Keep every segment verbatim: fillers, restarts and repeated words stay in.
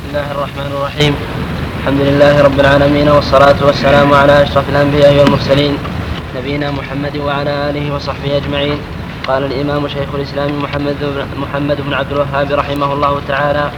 الله الرحمن الرحيم. الحمد لله رب العالمين، والصلاة والسلام على أشرف الأنبياء والمرسلين نبينا محمد وعلى آله وصحبه أجمعين. قال الإمام شيخ الإسلام محمد محمد بن عبد الوهاب رحمه الله تعالى: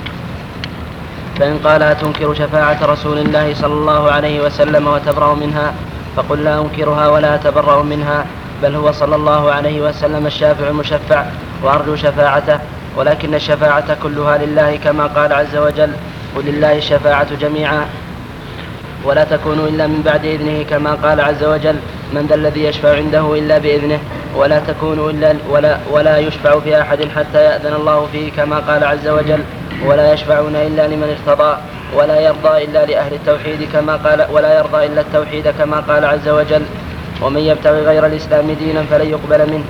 فإن قال أتنكر شفاعة رسول الله صلى الله عليه وسلم وتبرأ منها، فقل لا أنكرها ولا أتبرأ منها، بل هو صلى الله عليه وسلم الشافع المشفع وأرجو شفاعته، ولكن الشفاعة كلها لله كما قال عز وجل: قل لله الشفاعة جميعا ولا تكون إلا من بعد إذنه، كما قال عز وجل: من ذا الذي يشفع عنده إلا بإذنه، ولا تكون إلا ولا, ولا يشفع في أحد حتى يأذن الله فيه، كما قال عز وجل: ولا يشفعون إلا لمن ارتضى، ولا يرضى إلا لأهل التوحيد كما قال ولا يرضى إلا التوحيد كما قال عز وجل: ومن يبتغي غير الإسلام دينا فلن يقبل منه.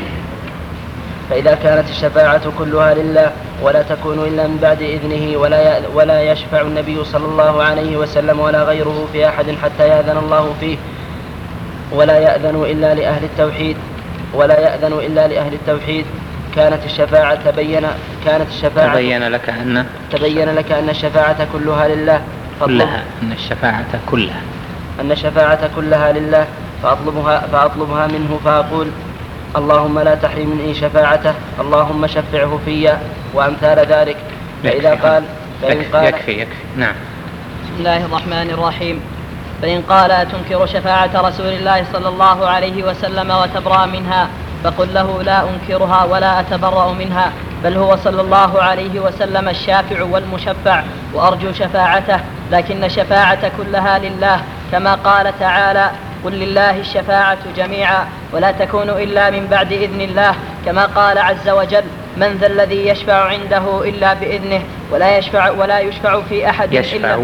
فإذا كانت الشفاعة كلها لله ولا تكون إلا من بعد إذنه، ولا ولا يشفع النبي صلى الله عليه وسلم ولا غيره في أحد حتى يأذن الله فيه، ولا يأذن إلا لأهل التوحيد ولا يأذن إلا لأهل التوحيد كانت الشفاعة تبين كانت الشفاعة تبين لك أن تبين لك أن الشفاعة كلها لله كلها أن الشفاعة كلها أن الشفاعة كلها لله فأطلبها فأطلبها منه، فأقول: اللهم لا تحرمني شفاعته، اللهم شفعه في، وأمثال ذلك. فإذا قال فإن قال يكفي يكفي نعم. بسم الله الرحمن الرحيم. فإن قال أتنكر شفاعة رسول الله صلى الله عليه وسلم وتبرأ منها، فقل له: لا أنكرها ولا أتبرأ منها، بل هو صلى الله عليه وسلم الشافع والمشفع وأرجو شفاعته، لكن الشفاعة كلها لله كما قال تعالى: قل لله الشفاعة جميعا ولا تكون إلا من بعد إذن الله، كما قال عز وجل: من ذا الذي يشفع عنده إلا بإذنه، ولا يشفع ولا يشفع في أحد يشفع إلا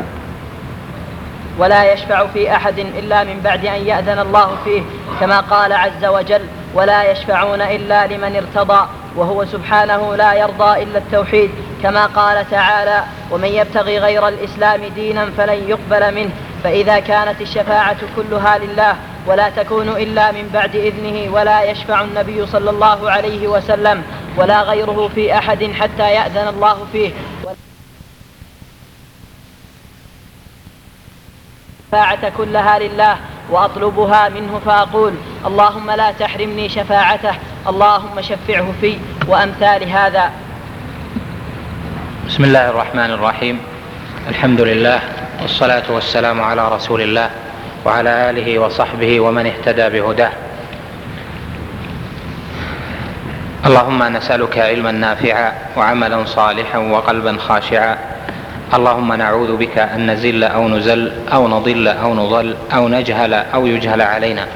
ولا يشفع في أحد إلا من بعد أن يأذن الله فيه، كما قال عز وجل: ولا يشفعون إلا لمن ارتضى، وهو سبحانه لا يرضى إلا التوحيد، كما قال تعالى: ومن يبتغي غير الإسلام دينا فلن يقبل منه. فإذا كانت الشفاعة كلها لله ولا تكون إلا من بعد إذنه، ولا يشفع النبي صلى الله عليه وسلم ولا غيره في أحد حتى يأذن الله فيه، الشفاعة كلها لله وأطلبها منه، فأقول: اللهم لا تحرمني شفاعته، اللهم شفعه في، وأمثال هذا. بسم الله الرحمن الرحيم. الحمد لله، والصلاة والسلام على رسول الله وعلى آله وصحبه ومن اهتدى بهداه. اللهم نسألك علما نافعا وعملا صالحا وقلبا خاشعا. اللهم نعوذ بك أن نزل أو نزل أو نضل أو نضل أو نجهل أو يجهل علينا.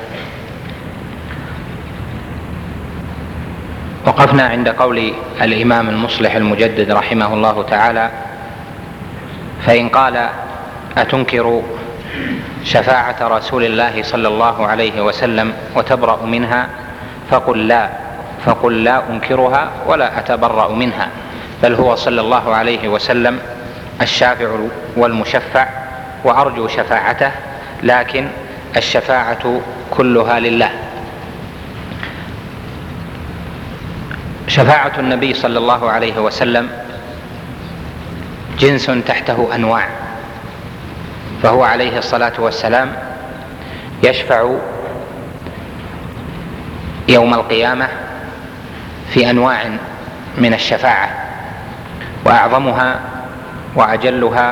وقفنا عند قول الإمام المصلح المجدد رحمه الله تعالى: فإن قال أتنكر شفاعة رسول الله صلى الله عليه وسلم وتبرأ منها، فقل لا فقل لا أنكرها ولا أتبرأ منها، بل هو صلى الله عليه وسلم الشافع والمشفع وأرجو شفاعته، لكن الشفاعة كلها لله. شفاعة النبي صلى الله عليه وسلم جنس تحته أنواع، فهو عليه الصلاة والسلام يشفع يوم القيامة في أنواع من الشفاعة، وأعظمها وأجلها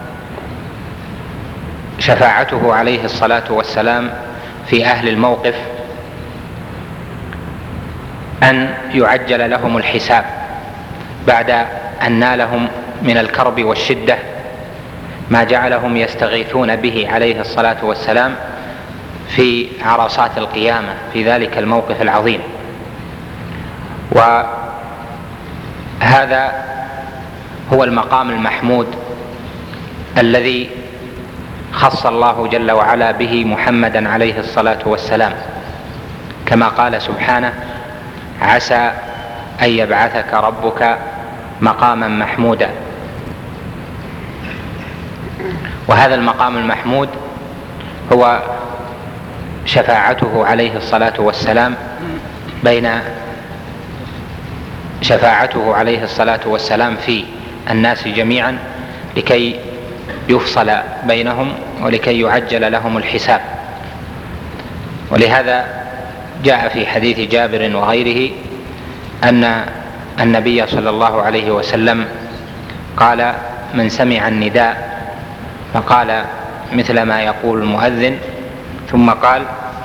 شفاعته عليه الصلاة والسلام في أهل الموقف، أن يعجل لهم الحساب بعد أن نالهم من الكرب والشدة ما جعلهم يستغيثون به عليه الصلاة والسلام في عرصات القيامة في ذلك الموقف العظيم. وهذا هو المقام المحمود الذي خص الله جل وعلا به محمدا عليه الصلاة والسلام، كما قال سبحانه: عسى أن يبعثك ربك مقاما محمودا. وهذا المقام المحمود هو شفاعته عليه الصلاة والسلام بين شفاعته عليه الصلاة والسلام في الناس جميعا لكي يفصل بينهم ولكي يعجل لهم الحساب. ولهذا جاء في حديث جابر وغيره أن النبي صلى الله عليه وسلم قال: من سمع النداء فقال مثل ما يقول المؤذن، ثم قال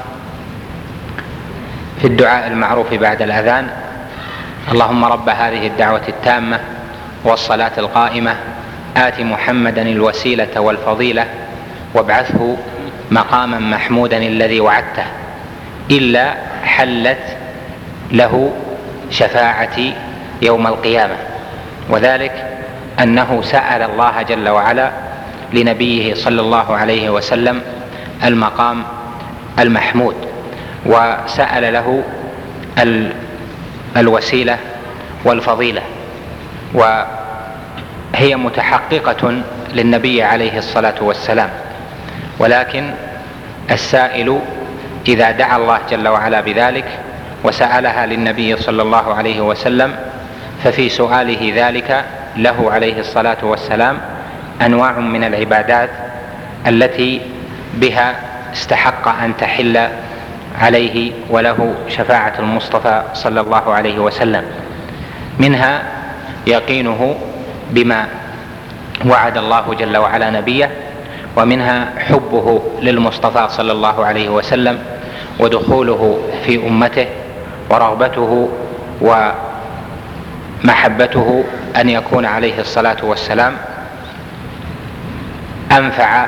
في الدعاء المعروف بعد الأذان: اللهم رب هذه الدعوة التامة والصلاة القائمة آت محمدا الوسيلة والفضيلة وابعثه مقاما محمودا الذي وعدته، إلا حلت له شفاعتي يوم القيامة. وذلك أنه سأل الله جل وعلا لنبيه صلى الله عليه وسلم المقام المحمود، وسأل له الوسيلة والفضيلة، وهي متحققة للنبي عليه الصلاة والسلام. ولكن السائل إذا دعا الله جل وعلا بذلك وسألها للنبي صلى الله عليه وسلم، ففي سؤاله ذلك له عليه الصلاة والسلام أنواع من العبادات التي بها استحق أن تحل عليه وله شفاعة المصطفى صلى الله عليه وسلم. منها يقينه بما وعد الله جل وعلا نبيه، ومنها حبه للمصطفى صلى الله عليه وسلم ودخوله في أمته، ورغبته ومحبته أن يكون عليه الصلاة والسلام أنفع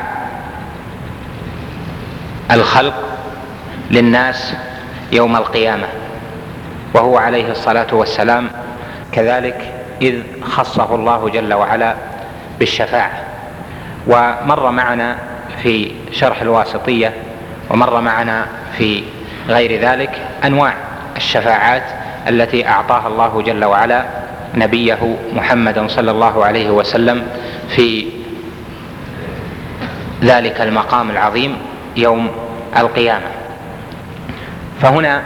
الخلق للناس يوم القيامة، وهو عليه الصلاة والسلام كذلك إذ خصه الله جل وعلا بالشفاعة. ومر معنا في شرح الواسطية ومر معنا في غير ذلك أنواع الشفاعات التي أعطاها الله جل وعلا نبيه محمدا صلى الله عليه وسلم في ذلك المقام العظيم يوم القيامة. فهنا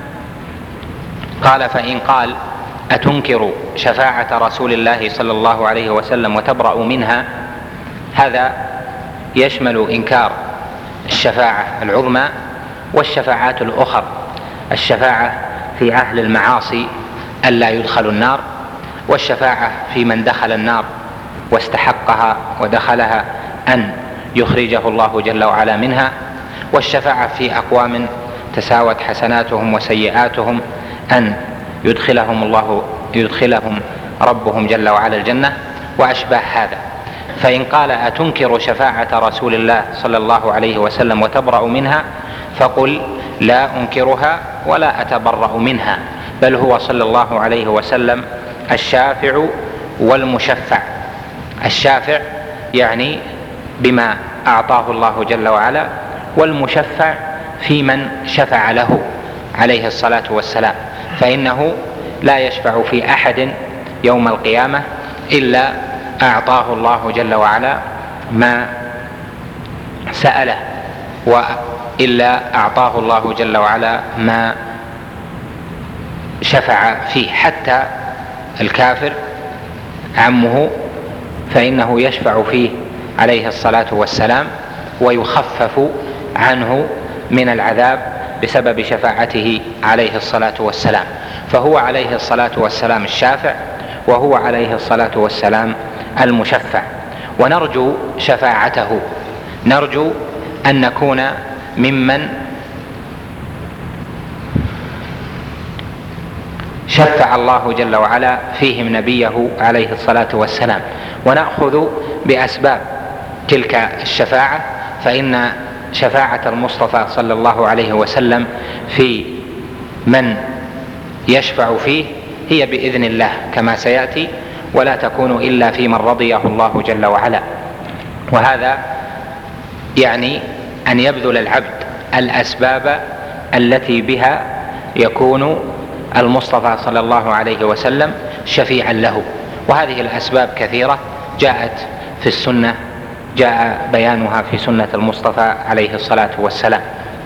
قال: فإن قال أتنكر شفاعة رسول الله صلى الله عليه وسلم وتبرأ منها، هذا يشمل إنكار الشفاعة العظمى والشفاعات الأخر، الشفاعة في أهل المعاصي ألا يدخلوا النار، والشفاعة في من دخل النار واستحقها ودخلها أن يخرجه الله جل وعلا منها، والشفاعة في أقوام تساوت حسناتهم وسيئاتهم أن يدخلهم الله يدخلهم ربهم جل وعلا الجنة، وأشباه هذا. فإن قال أتنكر شفاعة رسول الله صلى الله عليه وسلم وتبرأ منها، فقل لا أنكرها ولا أتبرأ منها، بل هو صلى الله عليه وسلم الشافع والمشفع. الشافع يعني بما أعطاه الله جل وعلا، والمشفع في من شفع له عليه الصلاة والسلام، فإنه لا يشفع في أحد يوم القيامة إلا أعطاه الله جل وعلا ما سأله، وإلا أعطاه الله جل وعلا ما شفع فيه. حتى الكافر عمه فإنه يشفع فيه عليه الصلاة والسلام ويخفف عنه من العذاب بسبب شفاعته عليه الصلاة والسلام. فهو عليه الصلاة والسلام الشافع، وهو عليه الصلاة والسلام المشفع. ونرجو شفاعته، نرجو أن نكون ممن شفع الله جل وعلا فيهم نبيه عليه الصلاة والسلام، ونأخذ بأسباب تلك الشفاعة. فإن شفاعة المصطفى صلى الله عليه وسلم في من يشفع فيه هي بإذن الله كما سيأتي، ولا تكون إلا في من رضيه الله جل وعلا. وهذا يعني أن يبذل العبد الأسباب التي بها يكون المصطفى صلى الله عليه وسلم شفيعا له. وهذه الأسباب كثيرة جاءت في السنة، جاء بيانها في سنة المصطفى عليه الصلاة والسلام.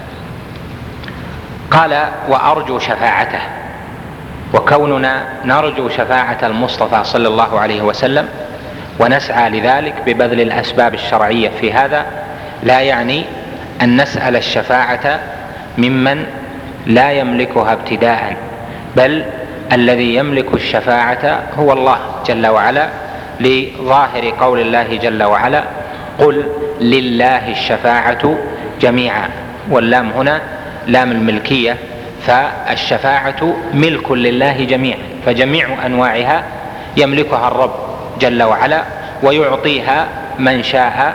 قال: وأرجو شفاعته. وكوننا نرجو شفاعة المصطفى صلى الله عليه وسلم ونسعى لذلك ببذل الأسباب الشرعية في هذا، لا يعني أن نسأل الشفاعة ممن لا يملكها ابتداء، بل الذي يملك الشفاعة هو الله جل وعلا، لظاهر قول الله جل وعلا: قل لله الشفاعة جميعا. واللام هنا لام الملكية، فالشفاعة ملك لله جميعا، فجميع أنواعها يملكها الرب جل وعلا، ويعطيها من شاء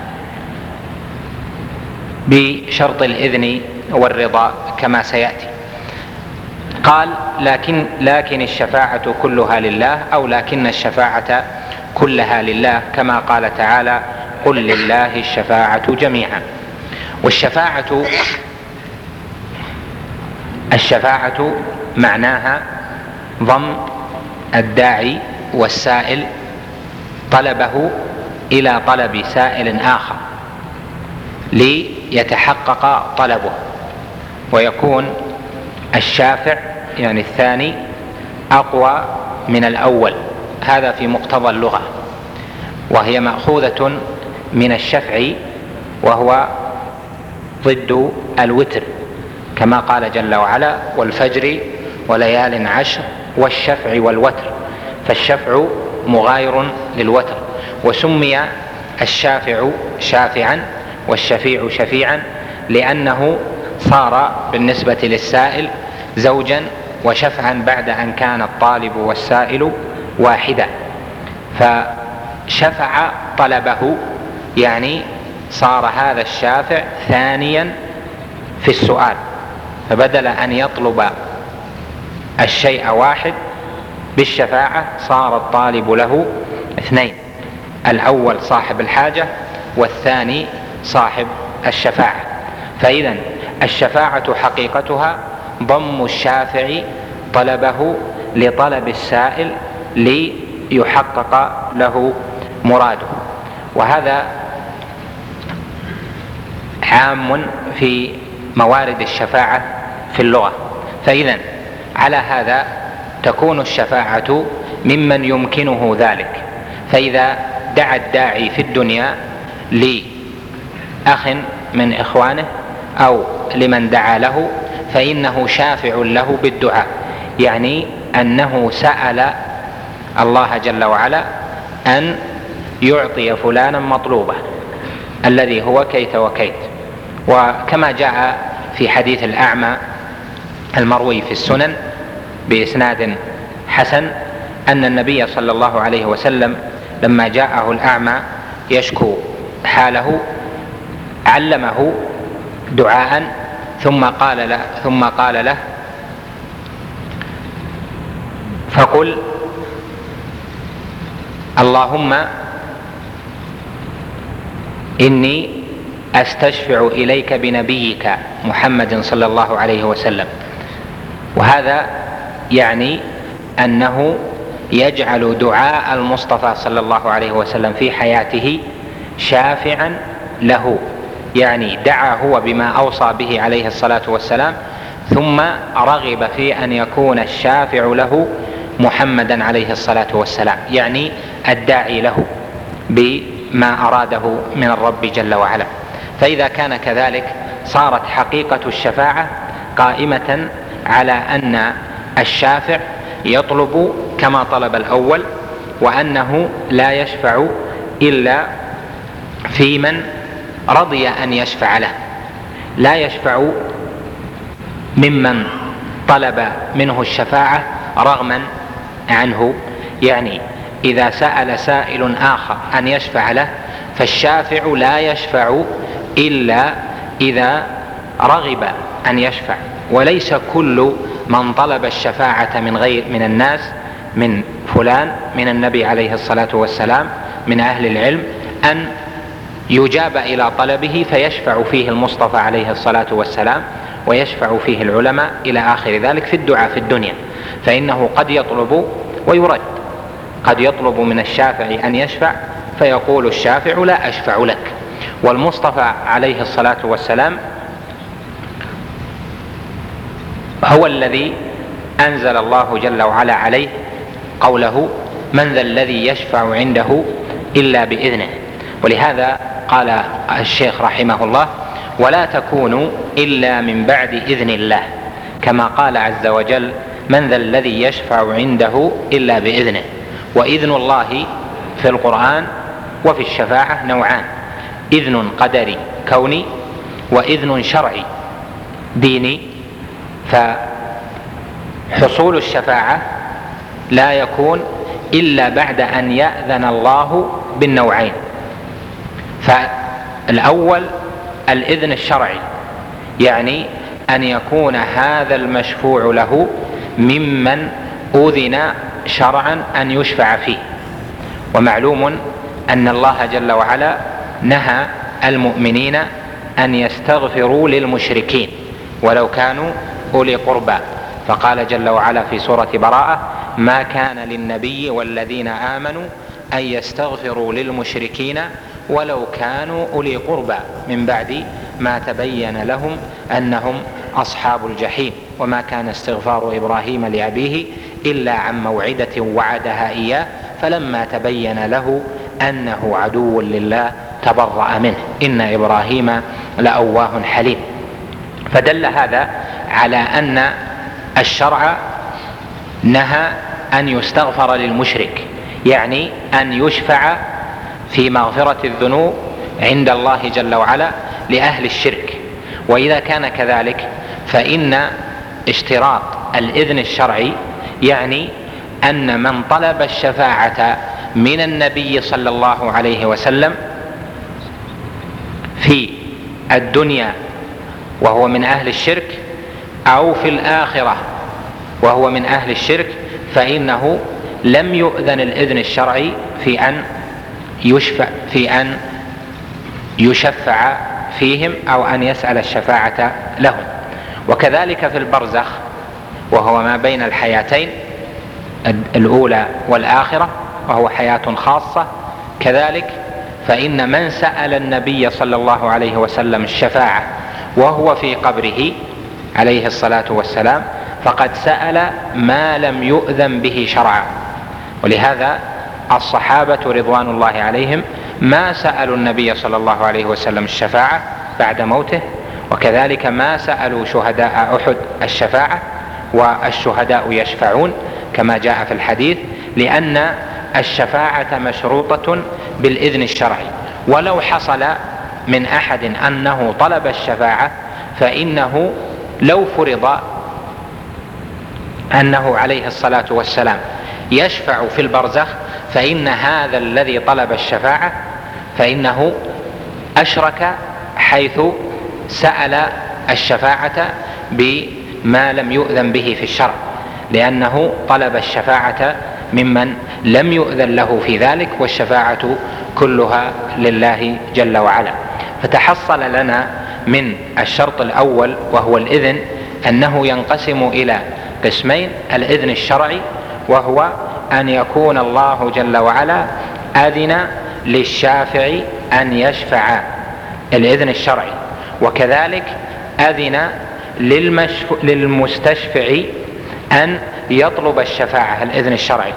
بشرط الإذن والرضا كما سيأتي. قال: لكن, لكن الشفاعة كلها لله، أو لكن الشفاعة كلها لله، كما قال تعالى: قل لله الشفاعة جميعا. والشفاعة الشفاعة معناها ضم الداعي والسائل طلبه إلى طلب سائل آخر ليتحقق طلبه، ويكون الشافع يعني الثاني أقوى من الأول، هذا في مقتضى اللغة، وهي مأخوذة من الشفع وهو ضد الوتر، كما قال جل وعلا: والفجر وليال عشر والشفع والوتر، فالشفع مغاير للوتر. وسمي الشافع شافعا والشفيع شفيعا لأنه صار بالنسبة للسائل زوجا وشفعا بعد أن كان الطالب والسائل واحدا، فشفع طلبه يعني صار هذا الشافع ثانيا في السؤال، فبدل أن يطلب الشيء واحد بالشفاعة صار الطالب له اثنين، الأول صاحب الحاجة والثاني صاحب الشفاعة. فإذا الشفاعة حقيقتها ضم الشافع طلبه لطلب السائل ليحقق له مراده، وهذا عام في موارد الشفاعة في اللغة. فإذا على هذا تكون الشفاعة ممن يمكنه ذلك، فإذا دعا الداعي في الدنيا لأخ من إخوانه أو لمن دعا له فإنه شافع له بالدعاء، يعني أنه سأل الله جل وعلا أن يعطي فلانا مطلوبه الذي هو كيت وكيت. وكما جاء في حديث الأعمى المروي في السنن بإسناد حسن أن النبي صلى الله عليه وسلم لما جاءه الأعمى يشكو حاله علمه دعاء ثم قال له, ثم قال له فقل اللهم إني أستشفع إليك بنبيك محمد صلى الله عليه وسلم. وهذا يعني أنه يجعل دعاء المصطفى صلى الله عليه وسلم في حياته شافعا له، يعني دعا هو بما أوصى به عليه الصلاة والسلام ثم رغب في أن يكون الشافع له محمدا عليه الصلاة والسلام، يعني الداعي له بما أراده من الرب جل وعلا. فإذا كان كذلك صارت حقيقة الشفاعة قائمة على أن الشافع يطلب كما طلب الأول، وأنه لا يشفع إلا في من رضي أن يشفع له، لا يشفع ممن طلب منه الشفاعة رغما عنه. يعني إذا سأل سائل آخر أن يشفع له فالشافع لا يشفع إلا إذا رغب أن يشفع، وليس كل من طلب الشفاعة من غير من الناس من فلان من النبي عليه الصلاة والسلام من أهل العلم أن يجاب إلى طلبه فيشفع فيه المصطفى عليه الصلاة والسلام ويشفع فيه العلماء إلى آخر ذلك في الدعاء في الدنيا، فإنه قد يطلب ويرد، قد يطلب من الشافع أن يشفع فيقول الشافع لا أشفع لك. والمصطفى عليه الصلاة والسلام هو الذي أنزل الله جل وعلا عليه قوله من ذا الذي يشفع عنده إلا بإذنه. ولهذا قال الشيخ رحمه الله: ولا تكونوا إلا من بعد إذن الله، كما قال عز وجل: من ذا الذي يشفع عنده إلا بإذنه. وإذن الله في القرآن وفي الشفاعة نوعان: إذن قدري كوني، وإذن شرعي ديني. فحصول الشفاعة لا يكون إلا بعد أن يأذن الله بالنوعين. فالأول الإذن الشرعي، يعني أن يكون هذا المشفوع له ممن أذن شرعا أن يشفع فيه. ومعلوم أن الله جل وعلا نهى المؤمنين أن يستغفروا للمشركين ولو كانوا أولي قربى، فقال جل وعلا في سورة براءة: ما كان للنبي والذين آمنوا أن يستغفروا للمشركين ولو كانوا أولي قربى من بعد ما تبين لهم أنهم أصحاب الجحيم. وما كان استغفار إبراهيم لأبيه إلا عن موعدة وعدها إياه فلما تبين له أنه عدو لله تبرأ منه إن إبراهيم لأواه حليم. فدل هذا على أن الشرع نهى أن يستغفر للمشرك، يعني أن يشفع في مغفرة الذنوب عند الله جل وعلا لأهل الشرك. وإذا كان كذلك فإن اشتراط الإذن الشرعي يعني أن من طلب الشفاعة من النبي صلى الله عليه وسلم في الدنيا وهو من أهل الشرك أو في الآخرة وهو من أهل الشرك فإنه لم يؤذن الإذن الشرعي في أن يشفع في أن يشفع فيهم أو أن يسأل الشفاعة لهم. وكذلك في البرزخ وهو ما بين الحياتين الأولى والآخرة وهو حياة خاصة، كذلك فإن من سأل النبي صلى الله عليه وسلم الشفاعة وهو في قبره عليه الصلاة والسلام فقد سأل ما لم يؤذن به شرعا. ولهذا الصحابة رضوان الله عليهم ما سألوا النبي صلى الله عليه وسلم الشفاعة بعد موته، وكذلك ما سألوا شهداء أحد الشفاعة، والشهداء يشفعون كما جاء في الحديث، لأن الشفاعة مشروطة بالإذن الشرعي. ولو حصل من أحد أنه طلب الشفاعة فإنه لو فرض أنه عليه الصلاة والسلام يشفع في البرزخ فإن هذا الذي طلب الشفاعة فإنه أشرك حيث سأل الشفاعة بما لم يؤذن به في الشرع، لأنه طلب الشفاعة ممن لم يؤذن له في ذلك، والشفاعة كلها لله جل وعلا. فتحصل لنا من الشرط الأول وهو الإذن أنه ينقسم إلى قسمين: الإذن الشرعي وهو أن يكون الله جل وعلا أذن للشافع أن يشفع، الإذن الشرعي، وكذلك أذن للمستشفع أن يطلب الشفاعة، الإذن الشرعي.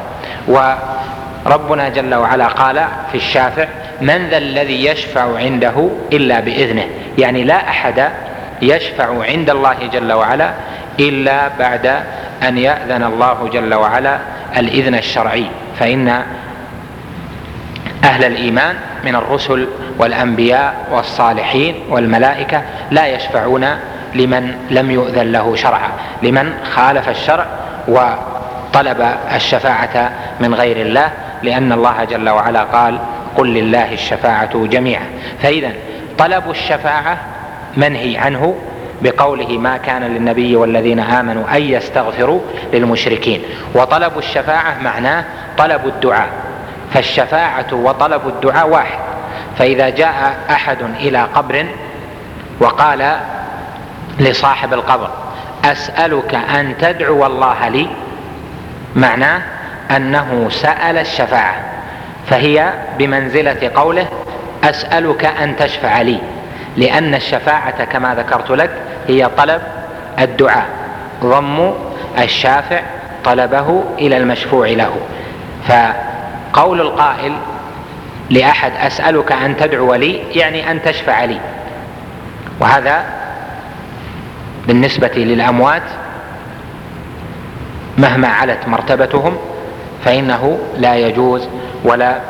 وربنا جل وعلا قال في الشافع: من ذا الذي يشفع عنده إلا بإذنه، يعني لا أحد يشفع عند الله جل وعلا إلا بعد أن يأذن الله جل وعلا الإذن الشرعي. فإن أهل الإيمان من الرسل والأنبياء والصالحين والملائكة لا يشفعون لمن لم يؤذن له شرعا، لمن خالف الشرع وطلب الشفاعة من غير الله، لأن الله جل وعلا قال: قل لله الشفاعة جميعا. فإذا طلب الشفاعة منهي عنه بقوله: ما كان للنبي والذين آمنوا أن يستغفروا للمشركين. وطلب الشفاعة معناه طلب الدعاء، فالشفاعة وطلب الدعاء واحد. فإذا جاء أحد إلى قبر وقال لصاحب القبر: أسألك أن تدعو الله لي، معناه أنه سأل الشفاعة، فهي بمنزلة قوله: أسألك أن تشفع لي، لأن الشفاعة كما ذكرت لك هي طلب الدعاء، ضم الشافع طلبه إلى المشفوع له. فقول القائل لأحد أسألك أن تدعو لي، يعني أن تشفع لي. وهذا بالنسبة للأموات مهما علت مرتبتهم فإنه لا يجوز، ولا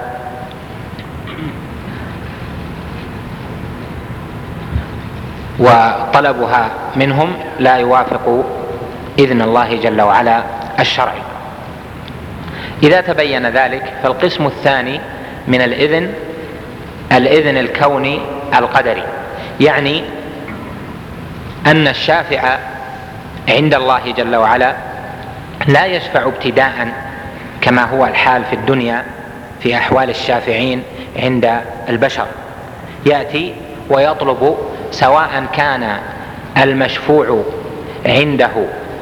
وطلبها منهم لا يوافق إذن الله جل وعلا الشرعي. إذا تبين ذلك فالقسم الثاني من الإذن الإذن الكوني القدري، يعني أن الشافع عند الله جل وعلا لا يشفع ابتداء كما هو الحال في الدنيا في أحوال الشافعين عند البشر، يأتي ويطلب سواء كان المشفوع عنده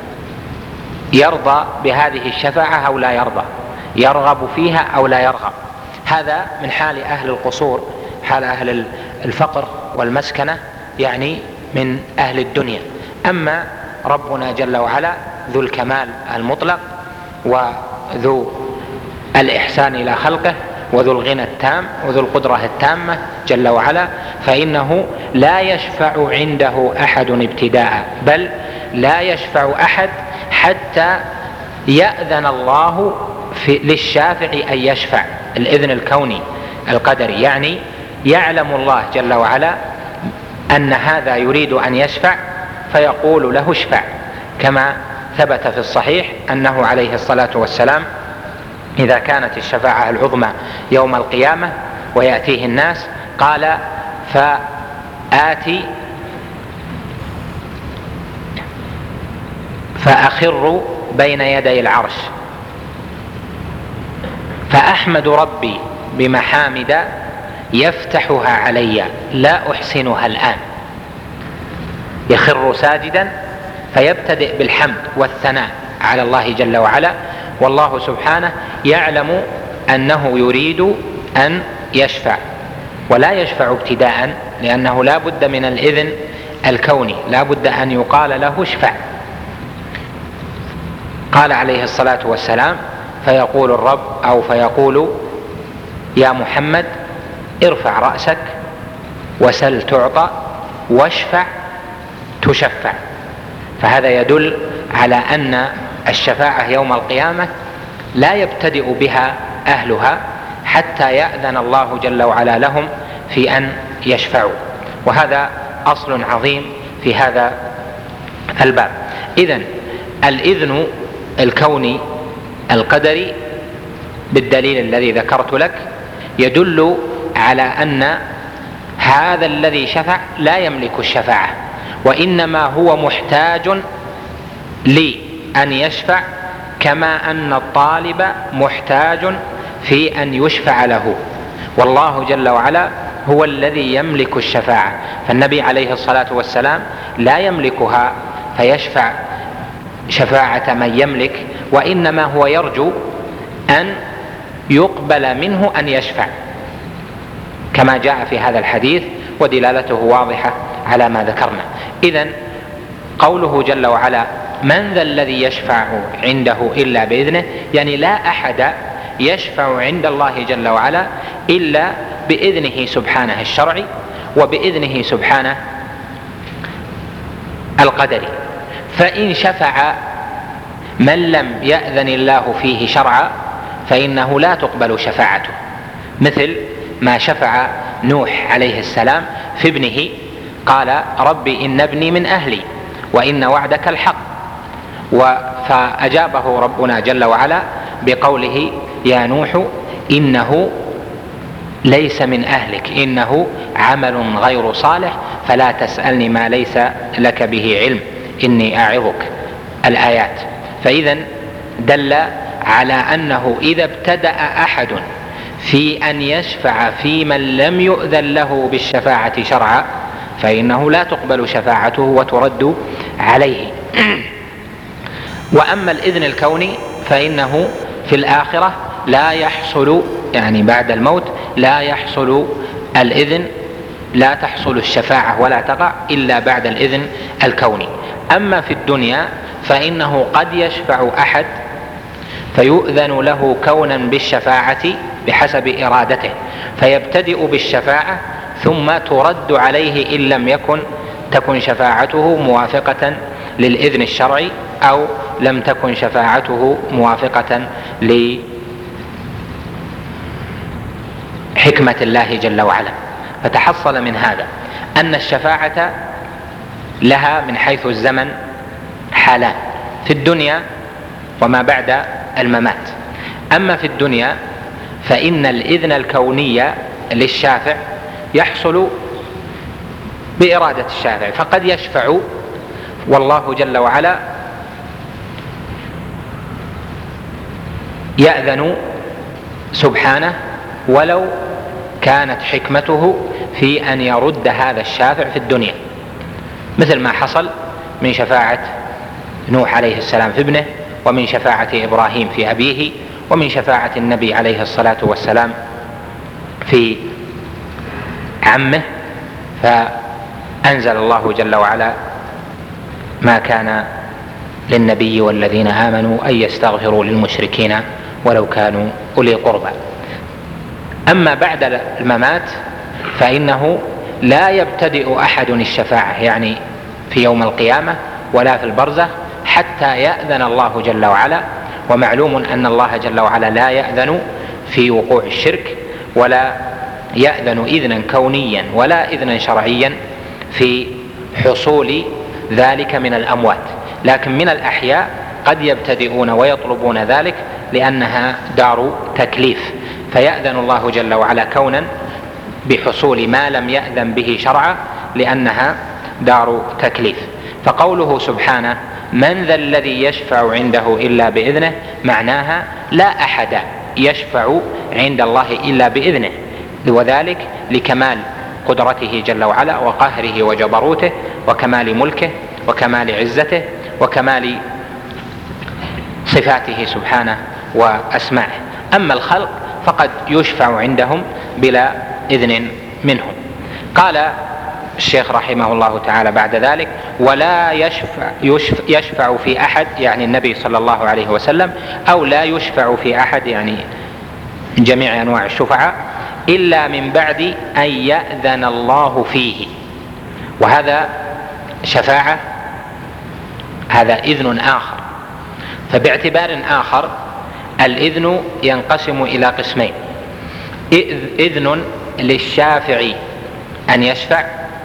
يرضى بهذه الشفاعة أو لا يرضى، يرغب فيها أو لا يرغب. هذا من حال أهل القصور، حال أهل الفقر والمسكنة، يعني من أهل الدنيا. أما ربنا جل وعلا ذو الكمال المطلق وذو الإحسان إلى خلقه وذو الغنى التام وذو القدرة التامة جل وعلا، فإنه لا يشفع عنده أحد ابتداء، بل لا يشفع أحد حتى يأذن الله في للشافع أن يشفع، الإذن الكوني القدري، يعني يعلم الله جل وعلا أن هذا يريد أن يشفع فيقول له اشفع، كما ثبت في الصحيح أنه عليه الصلاة والسلام إذا كانت الشفاعة العظمى يوم القيامة ويأتيه الناس قال فآتي فأخر بين يدي العرش فأحمد ربي بمحامد يفتحها علي لا أحسنها الآن. يخر ساجدا فيبتدئ بالحمد والثناء على الله جل وعلا، والله سبحانه يعلم أنه يريد أن يشفع، ولا يشفع ابتداء لأنه لا بد من الإذن الكوني، لا بد أن يقال له اشفع. قال عليه الصلاة والسلام فيقول الرب أو فيقول يا محمد ارفع رأسك وسل تعطى واشفع تشفع. فهذا يدل على أن الشفاعة يوم القيامة لا يبتدئ بها أهلها حتى يأذن الله جل وعلا لهم في أن يشفعوا، وهذا أصل عظيم في هذا الباب. إذن الإذن الكوني القدري بالدليل الذي ذكرت لك يدل على أن هذا الذي شفع لا يملك الشفاعة، وإنما هو محتاج لأن يشفع، كما أن الطالب محتاج في أن يشفع له، والله جل وعلا هو الذي يملك الشفاعة. فالنبي عليه الصلاة والسلام لا يملكها فيشفع شفاعة من يملك، وإنما هو يرجو أن يقبل منه أن يشفع كما جاء في هذا الحديث، ودلالته واضحة على ما ذكرنا. إذن قوله جل وعلا من ذا الذي يشفع عنده إلا بإذنه، يعني لا أحد يشفع عند الله جل وعلا إلا بإذنه سبحانه الشرعي وبإذنه سبحانه القدري. فإن شفع من لم يأذن الله فيه شرعا فإنه لا تقبل شفاعته، مثل ما شفع نوح عليه السلام في ابنه، قال ربي إن ابني من أهلي وإن وعدك الحق، فأجابه ربنا جل وعلا بقوله يا نوح إنه ليس من أهلك إنه عمل غير صالح فلا تسألني ما ليس لك به علم إني أعظك، الآيات. فإذا دل على أنه إذا ابتدأ أحد في أن يشفع في من لم يؤذن له بالشفاعة شرعا فإنه لا تقبل شفاعته وترد عليه. وأما الإذن الكوني فإنه في الآخرة لا يحصل، يعني بعد الموت لا يحصل الإذن، لا تحصل الشفاعة ولا تقع إلا بعد الإذن الكوني. أما في الدنيا فإنه قد يشفع أحد فيؤذن له كونا بالشفاعة بحسب إرادته، فيبتدئ بالشفاعة ثم ترد عليه إن لم يكن تكن شفاعته موافقة للإذن الشرعي أو لم تكن شفاعته موافقة لحكمة الله جل وعلا. فتحصل من هذا أن الشفاعة لها من حيث الزمن حالان في الدنيا وما بعد الممات. أما في الدنيا فإن الإذن الكوني للشافع يحصل بإرادة الشافع، فقد يشفع والله جل وعلا يأذن سبحانه ولو كانت حكمته في أن يرد هذا الشافع في الدنيا، مثل ما حصل من شفاعة نوح عليه السلام في ابنه، ومن شفاعة إبراهيم في أبيه، ومن شفاعة النبي عليه الصلاة والسلام في عمه. فأنزل الله جل وعلا: ما كان للنبي والذين آمنوا أن يستغفروا للمشركين ولو كانوا أولي قربى. أما بعد الممات فإنه لا يبتدئ أحد الشفاعة، يعني في يوم القيامة ولا في البرزخ، حتى يأذن الله جل وعلا. ومعلوم أن الله جل وعلا لا يأذن في وقوع الشرك، ولا يأذن إذنا كونيا ولا إذنا شرعيا في حصول ذلك من الأموات، لكن من الأحياء قد يبتدئون ويطلبون ذلك لأنها دار تكليف، فيأذن الله جل وعلا كونا بحصول ما لم يأذن به شرعا لأنها دار تكليف. فقوله سبحانه: من ذا الذي يشفع عنده إلا بإذنه، معناها لا أحد يشفع عند الله إلا بإذنه، وذلك لكمال قدرته جل وعلا وقهره وجبروته وكمال ملكه وكمال عزته وكمال صفاته سبحانه وأسمائه. أما الخلق فقد يشفع عندهم بلا إذن منهم. قال الشيخ رحمه الله تعالى بعد ذلك: ولا يشفع, يشفع, يشفع في أحد، يعني النبي صلى الله عليه وسلم، أو لا يشفع في أحد يعني جميع أنواع الشفعاء، إلا من بعد أن يأذن الله فيه. وهذا شفاعة، هذا إذن آخر. فباعتبار آخر الإذن ينقسم إلى قسمين: إذن للشافع أن يشفع،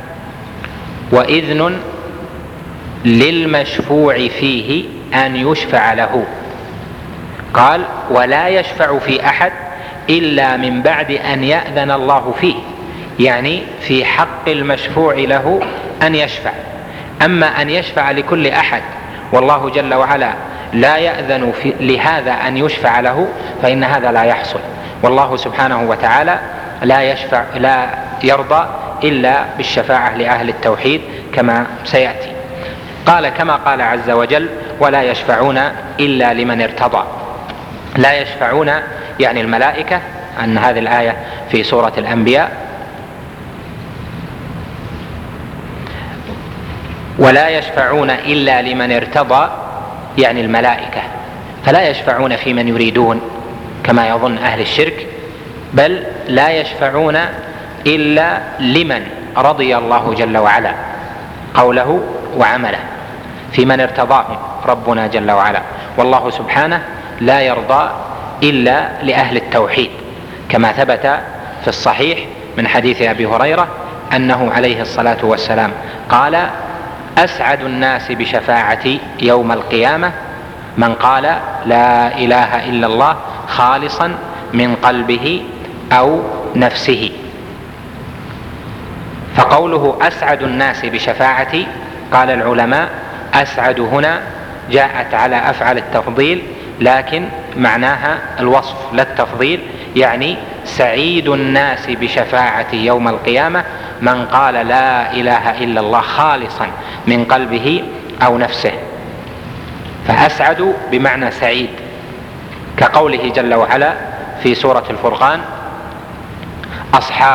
وإذن للمشفوع فيه أن يشفع له. قال: ولا يشفع في أحد إلا من بعد أن يأذن الله فيه، يعني في حق المشفوع له أن يشفع. أما أن يشفع لكل أحد والله جل وعلا لا يأذن في لهذا أن يشفع له فإن هذا لا يحصل، والله سبحانه وتعالى لا يشفع لا يرضى إلا بالشفاعة لأهل التوحيد كما سيأتي. قال كما قال عز وجل: ولا يشفعون إلا لمن ارتضى. لا يشفعون يعني الملائكة، أن هذه الآية في سورة الأنبياء: ولا يشفعون إلا لمن ارتضى، يعني الملائكة، فلا يشفعون في من يريدون كما يظن أهل الشرك، بل لا يشفعون إلا لمن رضي الله جل وعلا قوله وعمله، في من ارتضاهم ربنا جل وعلا. والله سبحانه لا يرضى إلا لأهل التوحيد، كما ثبت في الصحيح من حديث أبي هريرة أنه عليه الصلاة والسلام قال: أسعد الناس بشفاعتي يوم القيامة من قال لا إله إلا الله خالصا من قلبه أو نفسه. فقوله أسعد الناس بشفاعتي، قال العلماء: أسعد هنا جاءت على أفعل التفضيل، لكن معناها الوصف لا التفضيل، يعني سعيد الناس بشفاعتي يوم القيامة من قال لا إله إلا الله خالصا من قلبه أو نفسه. فأسعد بمعنى سعيد، كقوله جل وعلا في سورة الفرقان: أصحاب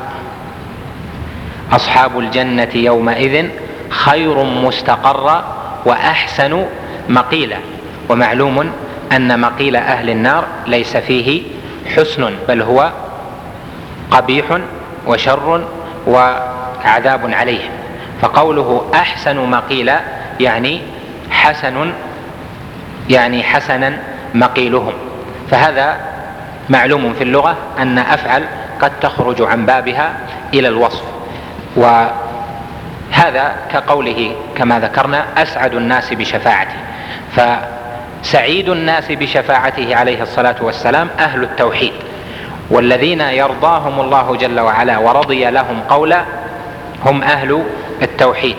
أصحاب الجنة يومئذ خير مستقرا وأحسن مقيلا. ومعلوم أن مقيل أهل النار ليس فيه حسن، بل هو قبيح وشر وعذاب عليهم. فقوله أحسن ما قيل يعني حسن، يعني حسنا مقيلهم. فهذا معلوم في اللغة أن أفعل قد تخرج عن بابها إلى الوصف، وهذا كقوله كما ذكرنا أسعد الناس بشفاعته. فسعيد الناس بشفاعته عليه الصلاة والسلام أهل التوحيد، والذين يرضاهم الله جل وعلا ورضي لهم قولا هم أهل التوحيد.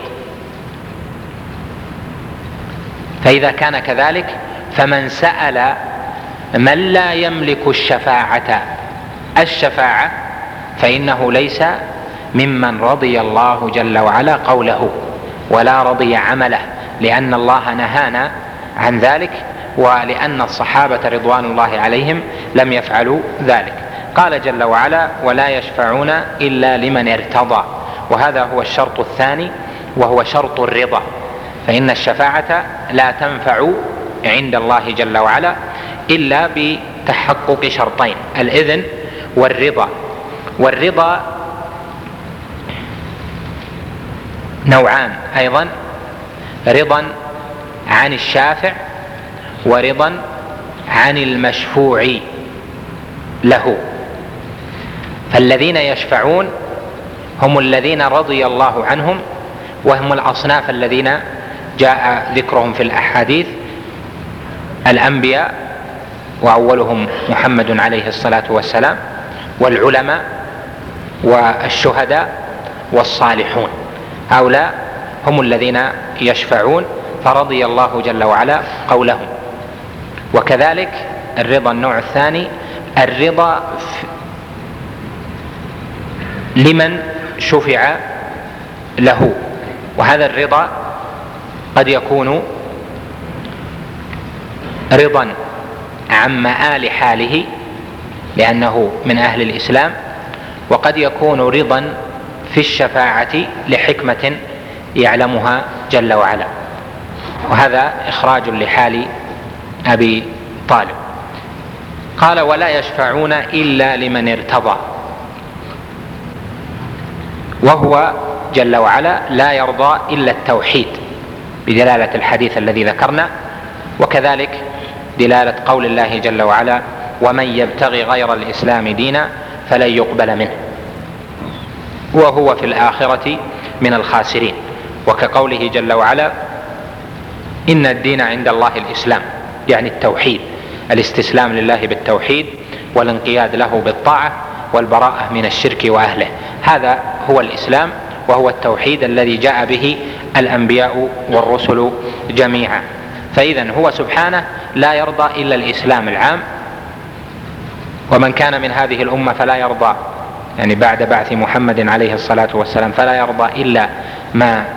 فإذا كان كذلك فمن سأل من لا يملك الشفاعة الشفاعة فإنه ليس ممن رضي الله جل وعلا قوله ولا رضي عمله، لأن الله نهانا عن ذلك، ولأن الصحابة رضوان الله عليهم لم يفعلوا ذلك. قال جل وعلا ولا يشفعون إلا لمن ارتضى، وهذا هو الشرط الثاني وهو شرط الرضا. فإن الشفاعة لا تنفع عند الله جل وعلا إلا بتحقق شرطين: الإذن والرضا. والرضا نوعان أيضا: رضا عن الشافع ورضا عن المشفوع له. فالذين يشفعون هم الذين رضي الله عنهم، وهم الأصناف الذين جاء ذكرهم في الأحاديث: الأنبياء وأولهم محمد عليه الصلاة والسلام، والعلماء، والشهداء، والصالحون. هؤلاء هم الذين يشفعون فرضي الله جل وعلا قولهم. وكذلك الرضا النوع الثاني: الرضا لمن شفع له. وهذا الرضا قد يكون رضا عن مآل حاله لأنه من أهل الإسلام، وقد يكون رضا في الشفاعة لحكمة يعلمها جل وعلا، وهذا إخراج لحال أبي طالب. قال ولا يشفعون إلا لمن ارتضى، وهو جل وعلا لا يرضى إلا التوحيد بدلالة الحديث الذي ذكرنا، وكذلك دلالة قول الله جل وعلا ومن يبتغي غير الإسلام دينا فلن يقبل منه وهو في الآخرة من الخاسرين. وكقوله جل وعلا إن الدين عند الله الإسلام، يعني التوحيد، الاستسلام لله بالتوحيد والانقياد له بالطاعة والبراءة من الشرك وأهله. هذا هو الإسلام، وهو التوحيد الذي جاء به الأنبياء والرسل جميعا. فإذن هو سبحانه لا يرضى إلا الإسلام العام، ومن كان من هذه الأمة فلا يرضى، يعني بعد بعث محمد عليه الصلاة والسلام، فلا يرضى إلا ما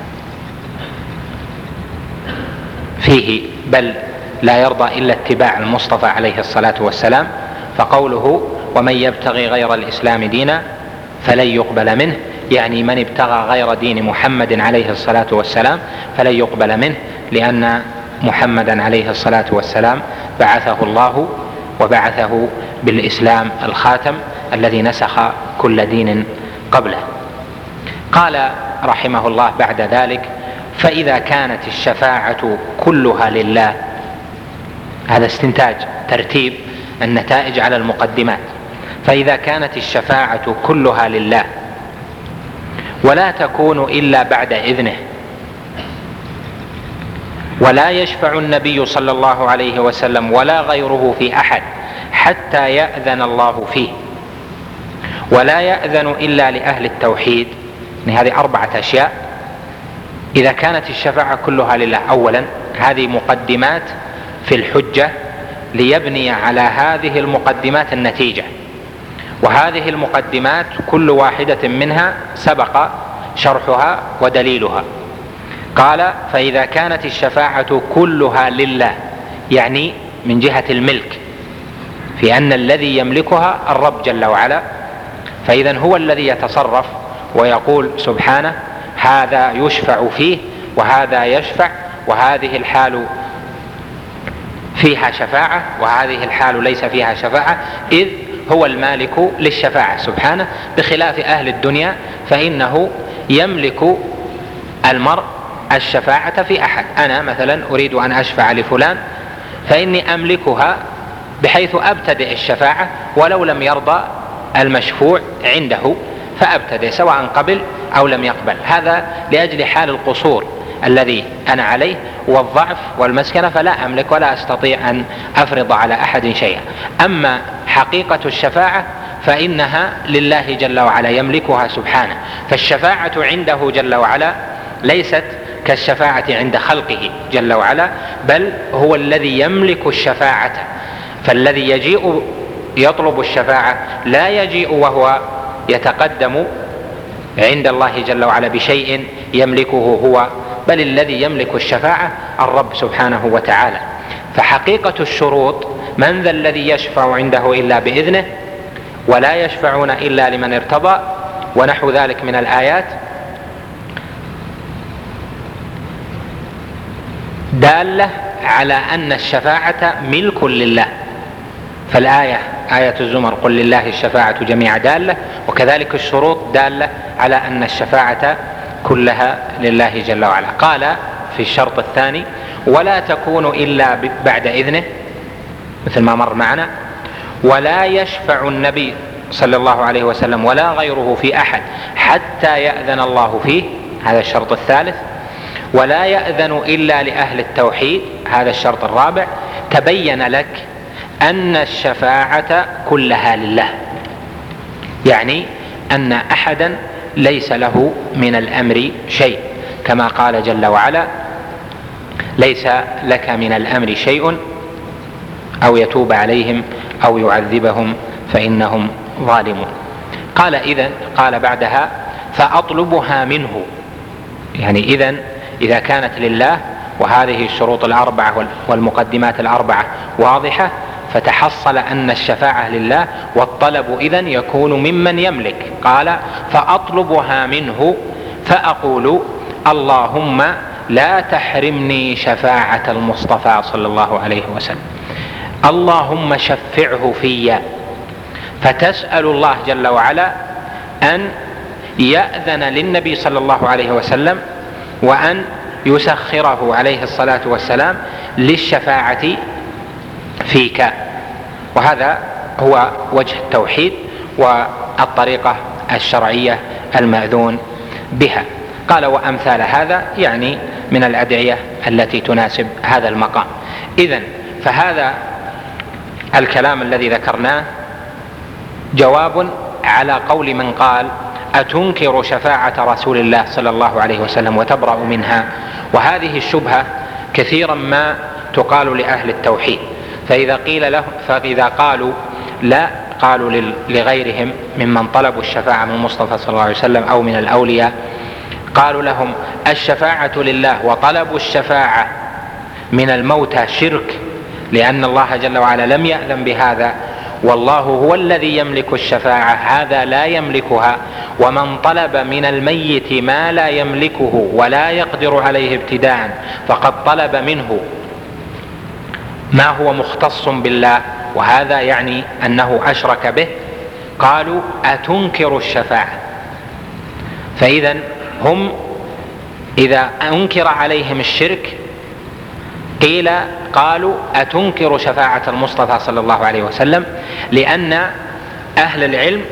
فيه، بل لا يرضى إلا اتباع المصطفى عليه الصلاة والسلام. فقوله ومن يبتغي غير الإسلام دينا فلن يقبل منه، يعني من ابتغى غير دين محمد عليه الصلاة والسلام فلن يقبل منه، لأن محمدا عليه الصلاة والسلام بعثه الله وبعثه بالإسلام الخاتم الذي نسخ كل دين قبله. قال رحمه الله بعد ذلك فإذا كانت الشفاعة كلها لله، هذا استنتاج ترتيب النتائج على المقدمات. فإذا كانت الشفاعة كلها لله ولا تكون إلا بعد إذنه، ولا يشفع النبي صلى الله عليه وسلم ولا غيره في أحد حتى يأذن الله فيه، ولا يأذن إلا لأهل التوحيد، هذه أربعة أشياء. إذا كانت الشفاعة كلها لله، أولا هذه مقدمات في الحجة ليبني على هذه المقدمات النتيجة، وهذه المقدمات كل واحدة منها سبق شرحها ودليلها. قال فإذا كانت الشفاعة كلها لله، يعني من جهة الملك، في أن الذي يملكها الرب جل وعلا، فإذن هو الذي يتصرف ويقول سبحانه هذا يشفع فيه وهذا يشفع، وهذه الحال فيها شفاعة وهذه الحال ليس فيها شفاعة، إذ هو المالك للشفاعة سبحانه، بخلاف أهل الدنيا فإنه يملك المرء الشفاعة في أحد. أنا مثلا أريد أن أشفع لفلان فإني أملكها بحيث أبتدئ الشفاعة ولو لم يرضى المشفوع عنده، فأبتدئ سواء قبل أو لم يقبل. هذا لأجل حال القصور الذي أنا عليه والضعف والمسكنة، فلا أملك ولا أستطيع أن أفرض على أحد شيئا. أما حقيقة الشفاعة فإنها لله جل وعلا يملكها سبحانه، فالشفاعة عنده جل وعلا ليست كالشفاعة عند خلقه جل وعلا، بل هو الذي يملك الشفاعة. فالذي يجيء يطلب الشفاعة لا يجيء وهو يتقدم عند الله جل وعلا بشيء يملكه هو، بل الذي يملك الشفاعة الرب سبحانه وتعالى. فحقيقة الشروط: من ذا الذي يشفع عنده إلا بإذنه ولا يشفعون إلا لمن ارتضى ونحو ذلك من الآيات، دالة على أن الشفاعة ملك لله. فالآية آية الزمر قل لله الشفاعة جميع دالة، وكذلك الشروط دالة على أن الشفاعة كلها لله جل وعلا. قال في الشرط الثاني: ولا تكون إلا بعد إذنه، مثل ما مر معنا. ولا يشفع النبي صلى الله عليه وسلم ولا غيره في أحد حتى يأذن الله فيه، هذا الشرط الثالث. ولا يأذن إلا لأهل التوحيد، هذا الشرط الرابع. تبين لك أن الشفاعة كلها لله، يعني أن أحدا ليس له من الأمر شيء، كما قال جل وعلا: ليس لك من الأمر شيء أو يتوب عليهم أو يعذبهم فإنهم ظالمون. قال إذن قال بعدها: فأطلبها منه، يعني إذن إذا كانت لله وهذه الشروط الأربعة والمقدمات الأربعة واضحة، فتحصل أن الشفاعة لله، والطلب إذن يكون ممن يملك. قال: فأطلبها منه فأقول اللهم لا تحرمني شفاعة المصطفى صلى الله عليه وسلم، اللهم شفعه في. فتسأل الله جل وعلا أن يأذن للنبي صلى الله عليه وسلم وأن يسخره عليه الصلاة والسلام للشفاعة فيك. وهذا هو وجه التوحيد والطريقة الشرعية المأذون بها. قال: وأمثال هذا، يعني من الأدعية التي تناسب هذا المقام. إذن فهذا الكلام الذي ذكرناه جواب على قول من قال: أتنكر شفاعة رسول الله صلى الله عليه وسلم وتبرأ منها؟ وهذه الشبهة كثيرا ما تقال لأهل التوحيد، فإذا قيل له فإذا قالوا لا، قالوا لغيرهم ممن طلبوا الشفاعة من المصطفى صلى الله عليه وسلم أو من الأولياء، قالوا لهم: الشفاعة لله وطلب الشفاعة من الموتى شرك، لأن الله جل وعلا لم يأذن بهذا، والله هو الذي يملك الشفاعة، هذا لا يملكها. ومن طلب من الميت ما لا يملكه ولا يقدر عليه ابتداء فقد طلب منه ما هو مختص بالله، وهذا يعني أنه أشرك به. قالوا: أتنكر الشفاعة؟ فإذا هم إذا أنكر عليهم الشرك قيل قالوا: أتنكر شفاعة المصطفى صلى الله عليه وسلم، لأن أهل العلم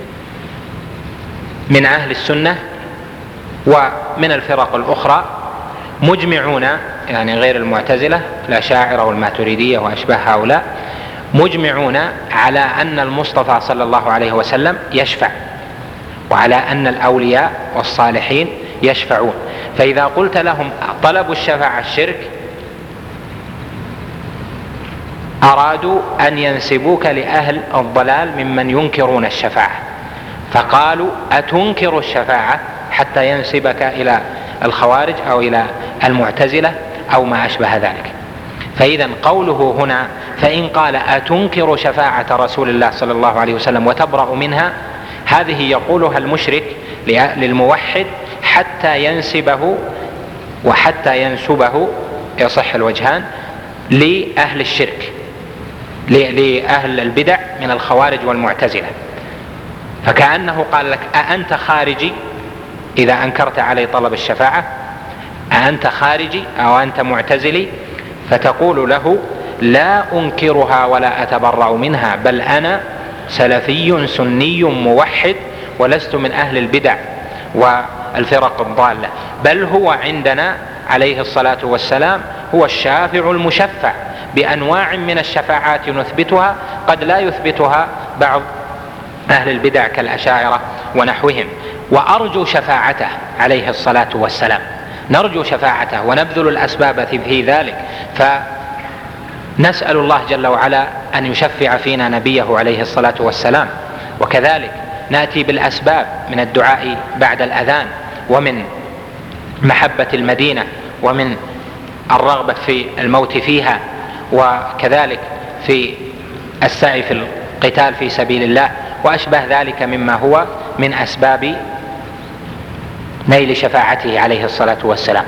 من أهل السنة ومن الفرق الأخرى مجمعون، يعني غير المعتزلة الأشاعرة والماتريدية وأشباه هؤلاء، مجمعون على أن المصطفى صلى الله عليه وسلم يشفع، وعلى أن الأولياء والصالحين يشفعون. فإذا قلت لهم طلب الشفاعة الشرك أرادوا أن ينسبوك لأهل الضلال ممن ينكرون الشفاعة، فقالوا: أتنكر الشفاعة، حتى ينسبك إلى الخوارج أو إلى المعتزلة أو ما أشبه ذلك. فإذا قوله هنا: فإن قال أتنكر شفاعة رسول الله صلى الله عليه وسلم وتبرأ منها، هذه يقولها المشرك للموحد حتى ينسبه وحتى ينسبه، يصح الوجهان، لأهل الشرك. لأهل البدع من الخوارج والمعتزلة. فكأنه قال لك: أأنت خارجي إذا أنكرت علي طلب الشفاعة؟ أأنت خارجي أو أنت معتزلي؟ فتقول له: لا أنكرها ولا أتبرأ منها، بل أنا سلفي سني موحد ولست من أهل البدع والفرق الضالة، بل هو عندنا عليه الصلاة والسلام هو الشافع المشفع بأنواع من الشفاعات نثبتها قد لا يثبتها بعض أهل البدع كالأشاعرة ونحوهم. وأرجو شفاعته عليه الصلاة والسلام، نرجو شفاعته ونبذل الأسباب في ذلك، فنسأل الله جل وعلا أن يشفع فينا نبيه عليه الصلاة والسلام. وكذلك نأتي بالأسباب من الدعاء بعد الأذان، ومن محبة المدينة، ومن الرغبة في الموت فيها، وكذلك في السعي في القتال في سبيل الله، وأشبه ذلك مما هو من أسباب نيل شفاعته عليه الصلاة والسلام.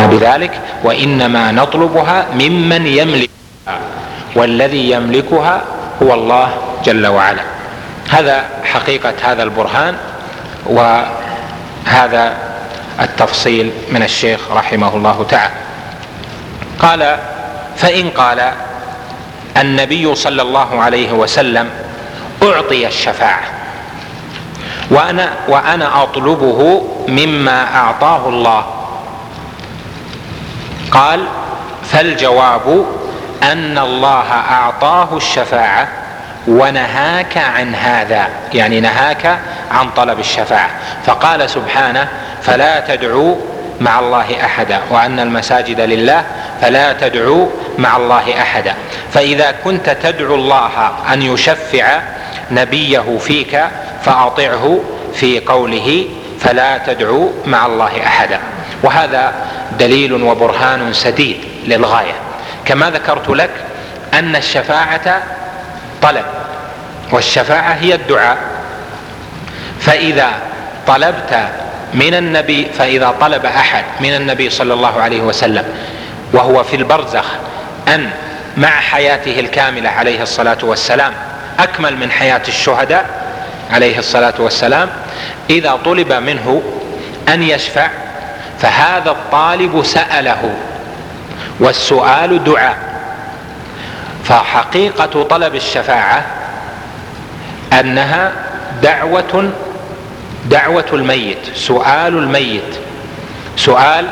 ولذلك وإنما نطلبها ممن يملكها، والذي يملكها هو الله جل وعلا. هذا حقيقة هذا البرهان وهذا التفصيل من الشيخ رحمه الله تعالى. قال: فإن قال النبي صلى الله عليه وسلم أعطي الشفاعة وأنا, وأنا أطلبه مما أعطاه الله، قال: فالجواب أن الله أعطاه الشفاعة ونهاك عن هذا، يعني نهاك عن طلب الشفاعة، فقال سبحانه: فلا تدعوا مع الله أحدا، وأن المساجد لله فلا تدعوا مع الله أحدا. فإذا كنت تدعو الله أن يشفع نبيه فيك فأطعه في قوله فلا تدعوا مع الله أحدا. وهذا دليل وبرهان سديد للغاية. كما ذكرت لك أن الشفاعة طلب، والشفاعة هي الدعاء، فإذا طلبت من النبي فإذا طلب أحد من النبي صلى الله عليه وسلم وهو في البرزخ أن مع حياته الكاملة عليه الصلاة والسلام أكمل من حياة الشهداء عليه الصلاة والسلام، إذا طلب منه أن يشفع فهذا الطالب سأله، والسؤال دعاء. فحقيقة طلب الشفاعة أنها دعوة دعوة الميت، سؤال الميت، سؤال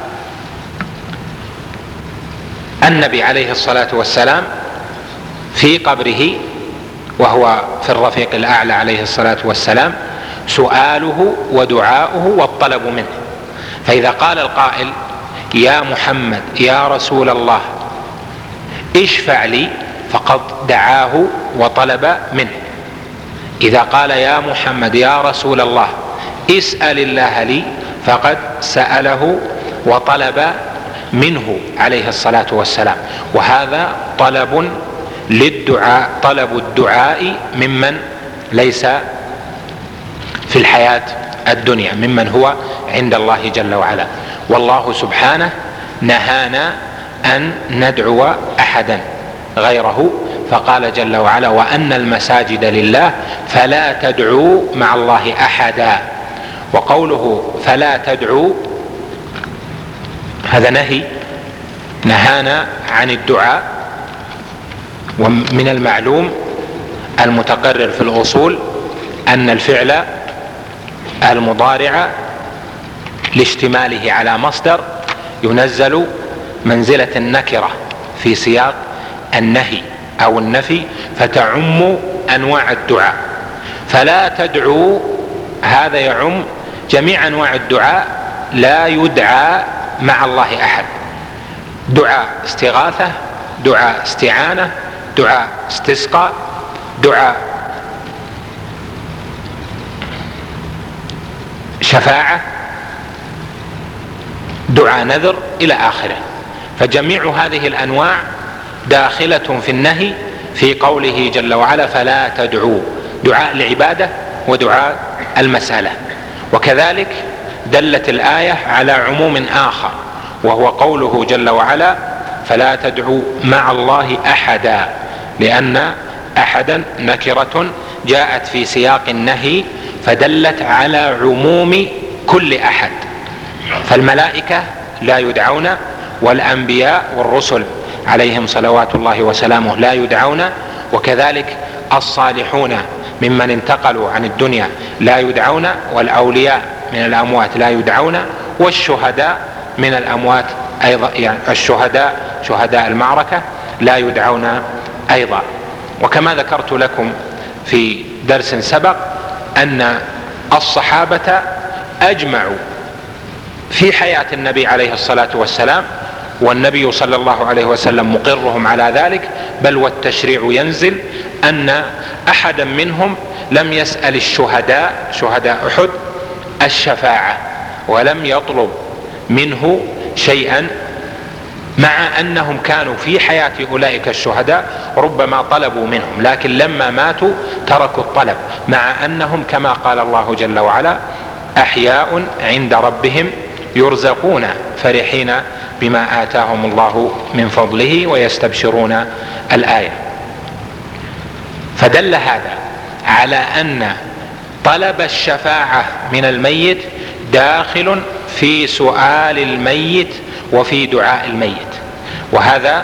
النبي عليه الصلاة والسلام في قبره وهو في الرفيق الأعلى عليه الصلاة والسلام، سؤاله ودعاؤه والطلب منه. فإذا قال القائل: يا محمد يا رسول الله اشفع لي، فقد دعاه وطلب منه. إذا قال: يا محمد يا رسول الله اسأل الله لي، فقد سأله وطلب منه عليه الصلاة والسلام. وهذا طلب للدعاء، طلب الدعاء ممن ليس في الحياة الدنيا، ممن هو عند الله جل وعلا. والله سبحانه نهانا أن ندعو أحدا غيره، فقال جل وعلا: وأن المساجد لله فلا تدعوا مع الله أحدا. وقوله فلا تدعوا هذا نهي، نهانا عن الدعاء. ومن المعلوم المتقرر في الأصول أن الفعل المضارع لاشتماله على مصدر ينزل منزلة النكرة في سياق النهي أو النفي، فتعم أنواع الدعاء. فلا تدعوا هذا يعم جميع أنواع الدعاء، لا يدعى مع الله أحد. دعاء استغاثة، دعاء استعانة، دعاء استسقاء، دعاء شفاعة، دعاء نذر إلى آخره. فجميع هذه الأنواع داخلة في النهي في قوله جل وعلا: فلا تدعوا، دعاء العبادة ودعاء المسألة. وكذلك دلت الآية على عموم آخر، وهو قوله جل وعلا: فلا تدعوا مع الله أحدا، لأن أحدا نكرة جاءت في سياق النهي فدلت على عموم كل أحد. فالملائكة لا يدعون، والأنبياء والرسل عليهم صلوات الله وسلامه لا يدعون، وكذلك الصالحون ممن انتقلوا عن الدنيا لا يدعون، والأولياء من الأموات لا يدعون، والشهداء من الأموات أيضا، يعني الشهداء شهداء المعركة لا يدعون أيضا. وكما ذكرت لكم في درس سبق أن الصحابة أجمعوا في حياة النبي عليه الصلاة والسلام، والنبي صلى الله عليه وسلم مقرهم على ذلك، بل والتشريع ينزل أن أحدا منهم لم يسأل الشهداء شهداء أحد الشفاعة، ولم يطلب منه شيئا، مع أنهم كانوا في حياة أولئك الشهداء ربما طلبوا منهم، لكن لما ماتوا تركوا الطلب، مع أنهم كما قال الله جل وعلا: أحياء عند ربهم يرزقون فرحين بما آتاهم الله من فضله ويستبشرون الآية. فدل هذا على أن طلب الشفاعة من الميت داخل في سؤال الميت وفي دعاء الميت. وهذا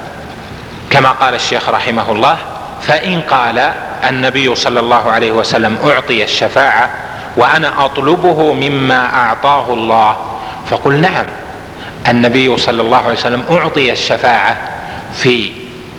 كما قال الشيخ رحمه الله: فإن قال النبي صلى الله عليه وسلم أعطي الشفاعة وأنا أطلبه مما أعطاه الله، فقل نعم، النبي صلى الله عليه وسلم أعطي الشفاعة في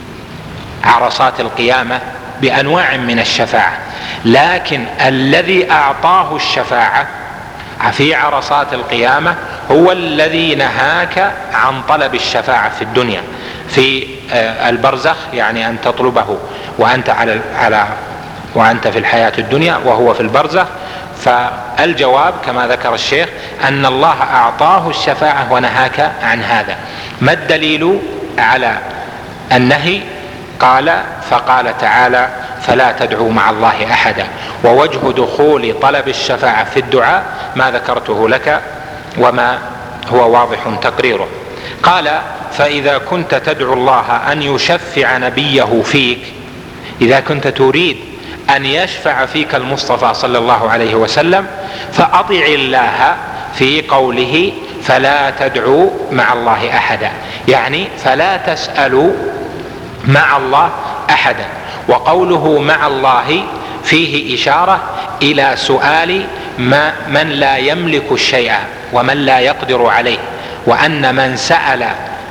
عرصات القيامة بأنواع من الشفاعة، لكن الذي أعطاه الشفاعة في عرصات القيامة هو الذي نهاك عن طلب الشفاعة في الدنيا في البرزخ، يعني أن تطلبه وأنت على على وأنت في الحياة الدنيا وهو في البرزخ. فالجواب كما ذكر الشيخ أن الله أعطاه الشفاعة ونهاك عن هذا. ما الدليل على النهي؟ قال: فقال تعالى: فلا تدعوا مع الله أحدا. ووجه دخول طلب الشفاعة في الدعاء ما ذكرته لك وما هو واضح تقريره. قال: فإذا كنت تدعو الله أن يشفع نبيه فيك، إذا كنت تريد أن يشفع فيك المصطفى صلى الله عليه وسلم، فأطع الله في قوله: فلا تدعوا مع الله أحدا، يعني فلا تسألوا مع الله أحدا. وقوله مع الله فيه إشارة إلى سؤال ما من لا يملك الشيء ومن لا يقدر عليه، وأن من سأل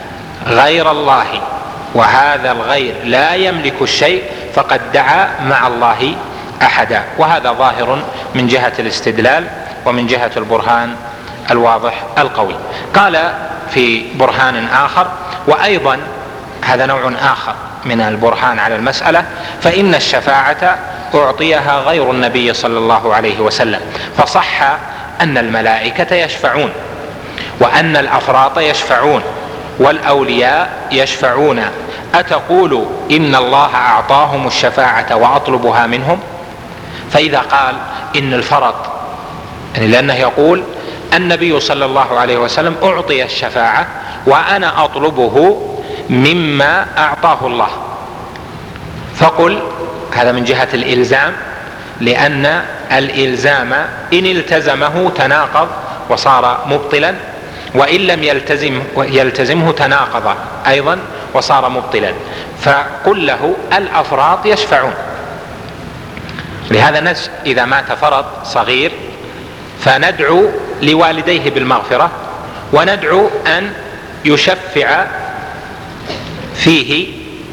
غير الله وهذا الغير لا يملك الشيء فقد دعا مع الله أحدا. وهذا ظاهر من جهة الاستدلال ومن جهة البرهان الواضح القوي. قال في برهان آخر، وأيضا هذا نوع آخر من البرهان على المسألة: فإن الشفاعة أعطيها غير النبي صلى الله عليه وسلم، فصح أن الملائكة يشفعون وأن الأفراط يشفعون والأولياء يشفعون، أتقول إن الله أعطاهم الشفاعة وأطلبها منهم؟ فإذا قال إن الفرط، يعني لأنه يقول النبي صلى الله عليه وسلم أعطي الشفاعة وأنا أطلبه مما أعطاه الله، فقل هذا من جهة الإلزام، لأن الإلزام إن التزمه تناقض وصار مبطلا، وإن لم يلتزم يلتزمه تناقض أيضا وصار مبطلا. فقل له الأفراط يشفعون. لهذا نس إذا مات فرط صغير فندعو لوالديه بالمغفرة، وندعو أن يشفع فيه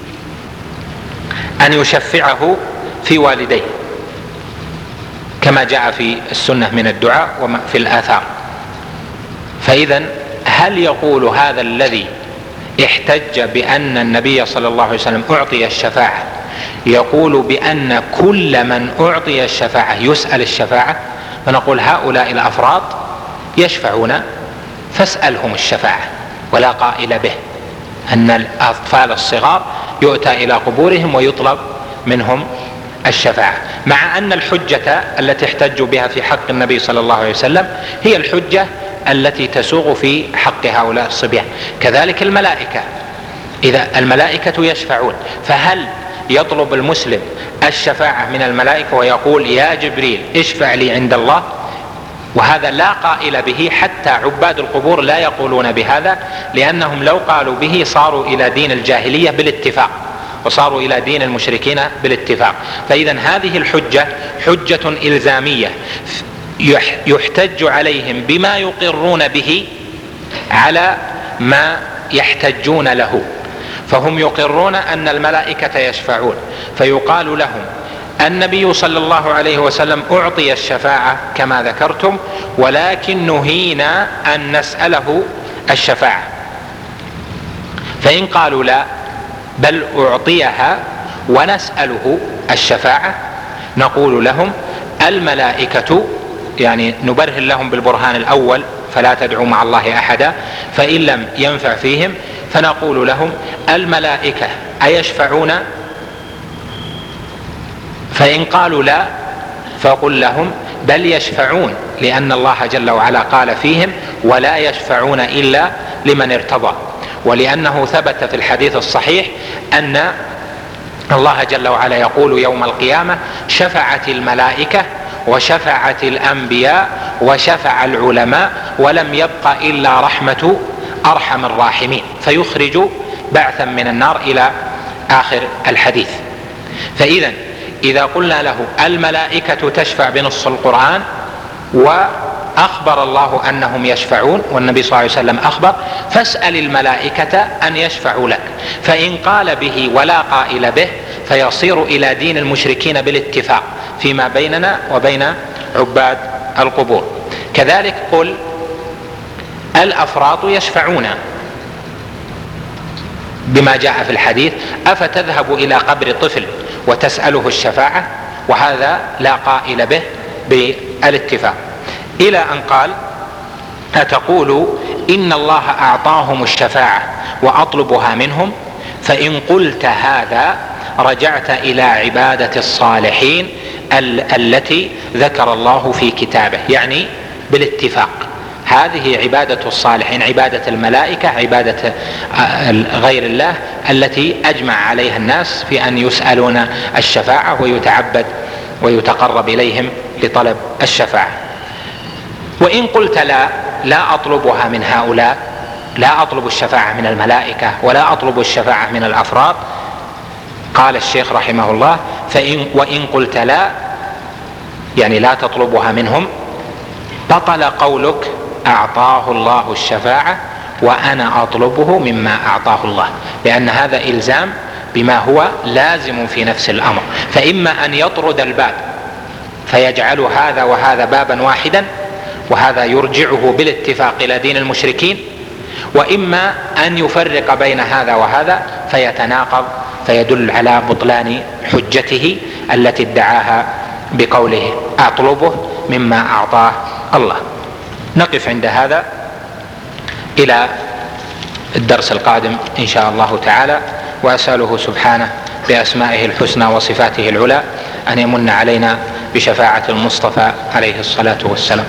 أن يشفعه في والديه كما جاء في السنة من الدعاء وفي الآثار. فإذا هل يقول هذا الذي احتج بأن النبي صلى الله عليه وسلم أعطي الشفاعة يقول بأن كل من أعطي الشفاعة يسأل الشفاعة؟ فنقول هؤلاء الأفراط يشفعون فاسألهم الشفاعة، ولا قائل به أن الأطفال الصغار يؤتى إلى قبورهم ويطلب منهم الشفاعة، مع أن الحجة التي احتجوا بها في حق النبي صلى الله عليه وسلم هي الحجة التي تسوغ في حق هؤلاء الصبيان. كذلك الملائكة، إذا الملائكة يشفعون، فهل يطلب المسلم الشفاعة من الملائكة ويقول يا جبريل اشفع لي عند الله؟ وهذا لا قائل به، حتى عباد القبور لا يقولون بهذا، لأنهم لو قالوا به صاروا إلى دين الجاهلية بالاتفاق وصاروا إلى دين المشركين بالاتفاق. فإذا هذه الحجة حجة إلزامية يحتج عليهم بما يقرون به على ما يحتجون له، فهم يقرون أن الملائكة يشفعون، فيقال لهم النبي صلى الله عليه وسلم أعطي الشفاعة كما ذكرتم، ولكن نهينا أن نسأله الشفاعة. فإن قالوا لا بل أعطيها ونسأله الشفاعة، نقول لهم الملائكة، يعني نبرهن لهم بالبرهان الأول فلا تدعوا مع الله أحدا، فإن لم ينفع فيهم فنقول لهم الملائكة أيشفعون؟ فإن قالوا لا فقل لهم بل يشفعون، لأن الله جل وعلا قال فيهم ولا يشفعون إلا لمن ارتضى، ولأنه ثبت في الحديث الصحيح أن الله جل وعلا يقول يوم القيامة: شفعت الملائكة وشفعت الأنبياء وشفع العلماء ولم يبق إلا رحمة أرحم الراحمين، فيخرج بعثا من النار إلى آخر الحديث. فإذا إذا قلنا له الملائكة تشفع بنص القرآن وأخبر الله أنهم يشفعون والنبي صلى الله عليه وسلم أخبر، فاسأل الملائكة أن يشفعوا لك، فإن قال به ولا قائل به فيصير إلى دين المشركين بالاتفاق فيما بيننا وبين عباد القبور. كذلك قل الأفراط يشفعون بما جاء في الحديث: أفتذهب إلى قبر طفل وتسأله الشفاعة؟ وهذا لا قائل به بالاتفاق، إلى أن قال: أتقول إن الله أعطاهم الشفاعة وأطلبها منهم؟ فإن قلت هذا رجعت إلى عبادة الصالحين ال- التي ذكر الله في كتابه، يعني بالاتفاق. هذه عبادة الصالحين، عبادة الملائكة، عبادة غير الله التي أجمع عليها الناس في أن يسألون الشفاعة ويتعبد ويتقرب إليهم لطلب الشفاعة. وإن قلت لا لا أطلبها من هؤلاء، لا أطلب الشفاعة من الملائكة ولا أطلب الشفاعة من الأفراد، قال الشيخ رحمه الله: فإن وإن قلت لا، يعني لا تطلبها منهم، بطل قولك أعطاه الله الشفاعة وأنا أطلبه مما أعطاه الله، لأن هذا إلزام بما هو لازم في نفس الأمر. فإما أن يطرد الباب فيجعل هذا وهذا بابا واحدا، وهذا يرجعه بالاتفاق إلى دين المشركين، وإما أن يفرق بين هذا وهذا فيتناقض، فيدل على بطلان حجته التي ادعاها بقوله أطلبه مما أعطاه الله. نقف عند هذا إلى الدرس القادم إن شاء الله تعالى، وأسأله سبحانه بأسمائه الحسنى وصفاته العلى أن يمن علينا بشفاعة المصطفى عليه الصلاة والسلام.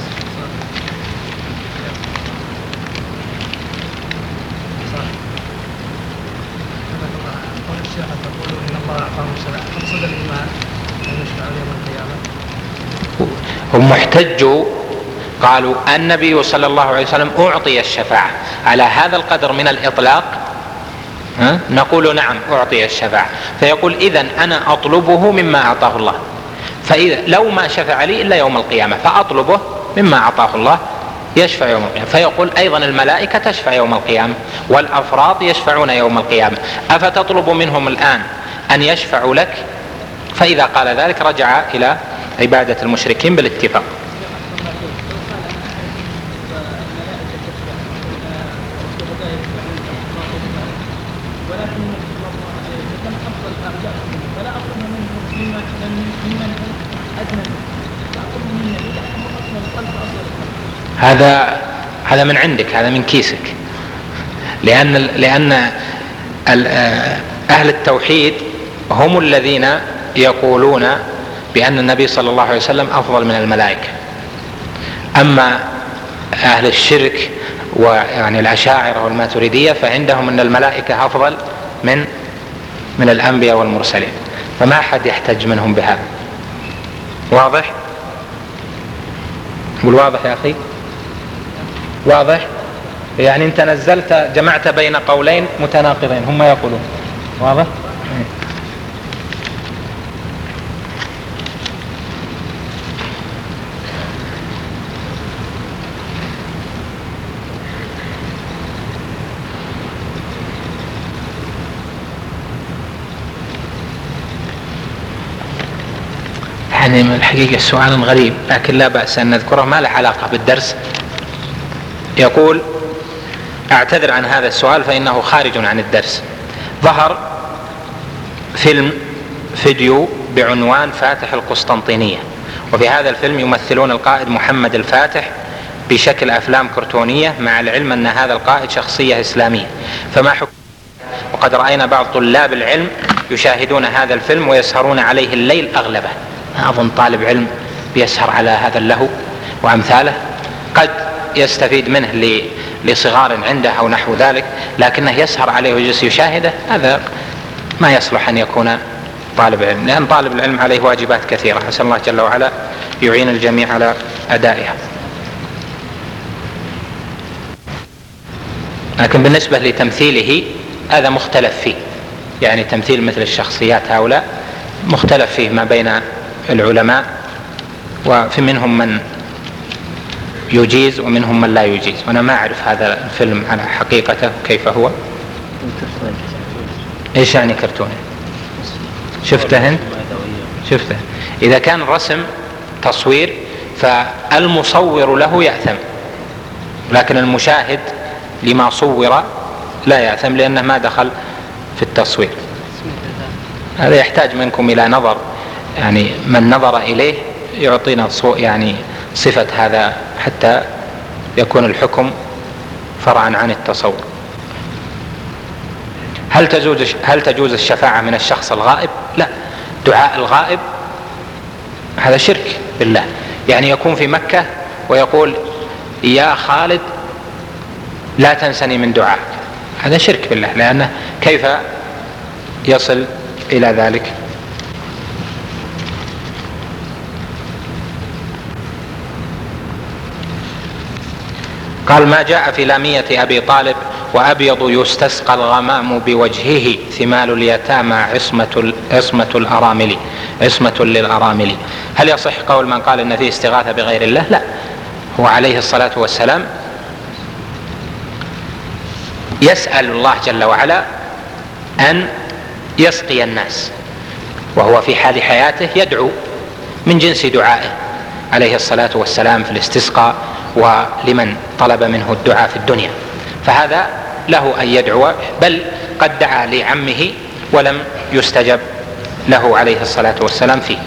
هم احتجوا قالوا النبي صلى الله عليه وسلم أعطي الشفاعة على هذا القدر من الإطلاق، ها؟ نقول نعم أعطي الشفاعة، فيقول إذن أنا أطلبه مما أعطاه الله، فإذا لو ما شفع لي إلا يوم القيامة فأطلبه مما أعطاه الله يشفع يوم القيامة. فيقول أيضا الملائكة تشفع يوم القيامة والأفراط يشفعون يوم القيامة، أفتطلب منهم الآن أن يشفعوا لك؟ فإذا قال ذلك رجع إلى عبادة المشركين بالاتفاق. هذا هذا من عندك، هذا من كيسك، لأن لأن أهل التوحيد هم الذين يقولون بأن النبي صلى الله عليه وسلم أفضل من الملائكة. أما أهل الشرك ويعني الأشاعرة والماتريدية فعندهم أن الملائكة أفضل من من الأنبياء والمرسلين، فما أحد يحتج منهم بهذا. واضح؟ قل واضح يا أخي، واضح؟ يعني أنت نزلت جمعت بين قولين متناقضين هم يقولون. واضح؟ يعني الحقيقة سؤال غريب لكن لا بأس أن نذكره، ما له علاقة بالدرس. يقول: أعتذر عن هذا السؤال فإنه خارج عن الدرس. ظهر فيلم فيديو بعنوان فاتح القسطنطينية، وفي هذا الفيلم يمثلون القائد محمد الفاتح بشكل أفلام كرتونية، مع العلم أن هذا القائد شخصية إسلامية، فما حكم؟ وقد رأينا بعض طلاب العلم يشاهدون هذا الفيلم ويسهرون عليه الليل أغلبه. أظن طالب علم بيسهر على هذا اللهو وأمثاله. قد يستفيد منه لصغار عنده أو نحو ذلك، لكنه يسهر عليه ويجلس يشاهده، هذا ما يصلح أن يكون طالب علم، لأن طالب العلم عليه واجبات كثيرة، أسأل الله جل وعلا يعين الجميع على أدائها. لكن بالنسبة لتمثيله هذا مختلف فيه، يعني تمثيل مثل الشخصيات هؤلاء مختلف فيه ما بين العلماء، وفي منهم من يجيز ومنهم من لا يجيز، وأنا ما أعرف هذا الفيلم على حقيقته كيف هو. إيش يعني كرتوني؟ شفته انت؟ شفته. اذا كان رسم تصوير فالمصور له يأثم، لكن المشاهد لما صور لا يأثم لأنه ما دخل في التصوير. هذا يحتاج منكم إلى نظر، يعني من نظر إليه يعطينا يعني صفة هذا حتى يكون الحكم فرعا عن التصور. هل تجوز هل تجوز الشفاعة من الشخص الغائب؟ لا، دعاء الغائب هذا شرك بالله، يعني يكون في مكة ويقول يا خالد لا تنسني من دعائك، هذا شرك بالله، لأنه كيف يصل إلى ذلك؟ قال ما جاء في لامية أبي طالب وأبيض يستسقى الغمام بوجهه ثمال اليتامى عصمة, عصمة الأرامل عصمة للأرامل. هل يصح قول من قال إن فيه استغاثة بغير الله؟ لا، هو عليه الصلاة والسلام يسأل الله جل وعلا أن يسقي الناس، وهو في حال حياته يدعو من جنس دعائه عليه الصلاة والسلام في الاستسقاء ولمن طلب منه الدعاء في الدنيا، فهذا له أن يدعو، بل قد دعا لعمه ولم يستجب له عليه الصلاة والسلام فيه.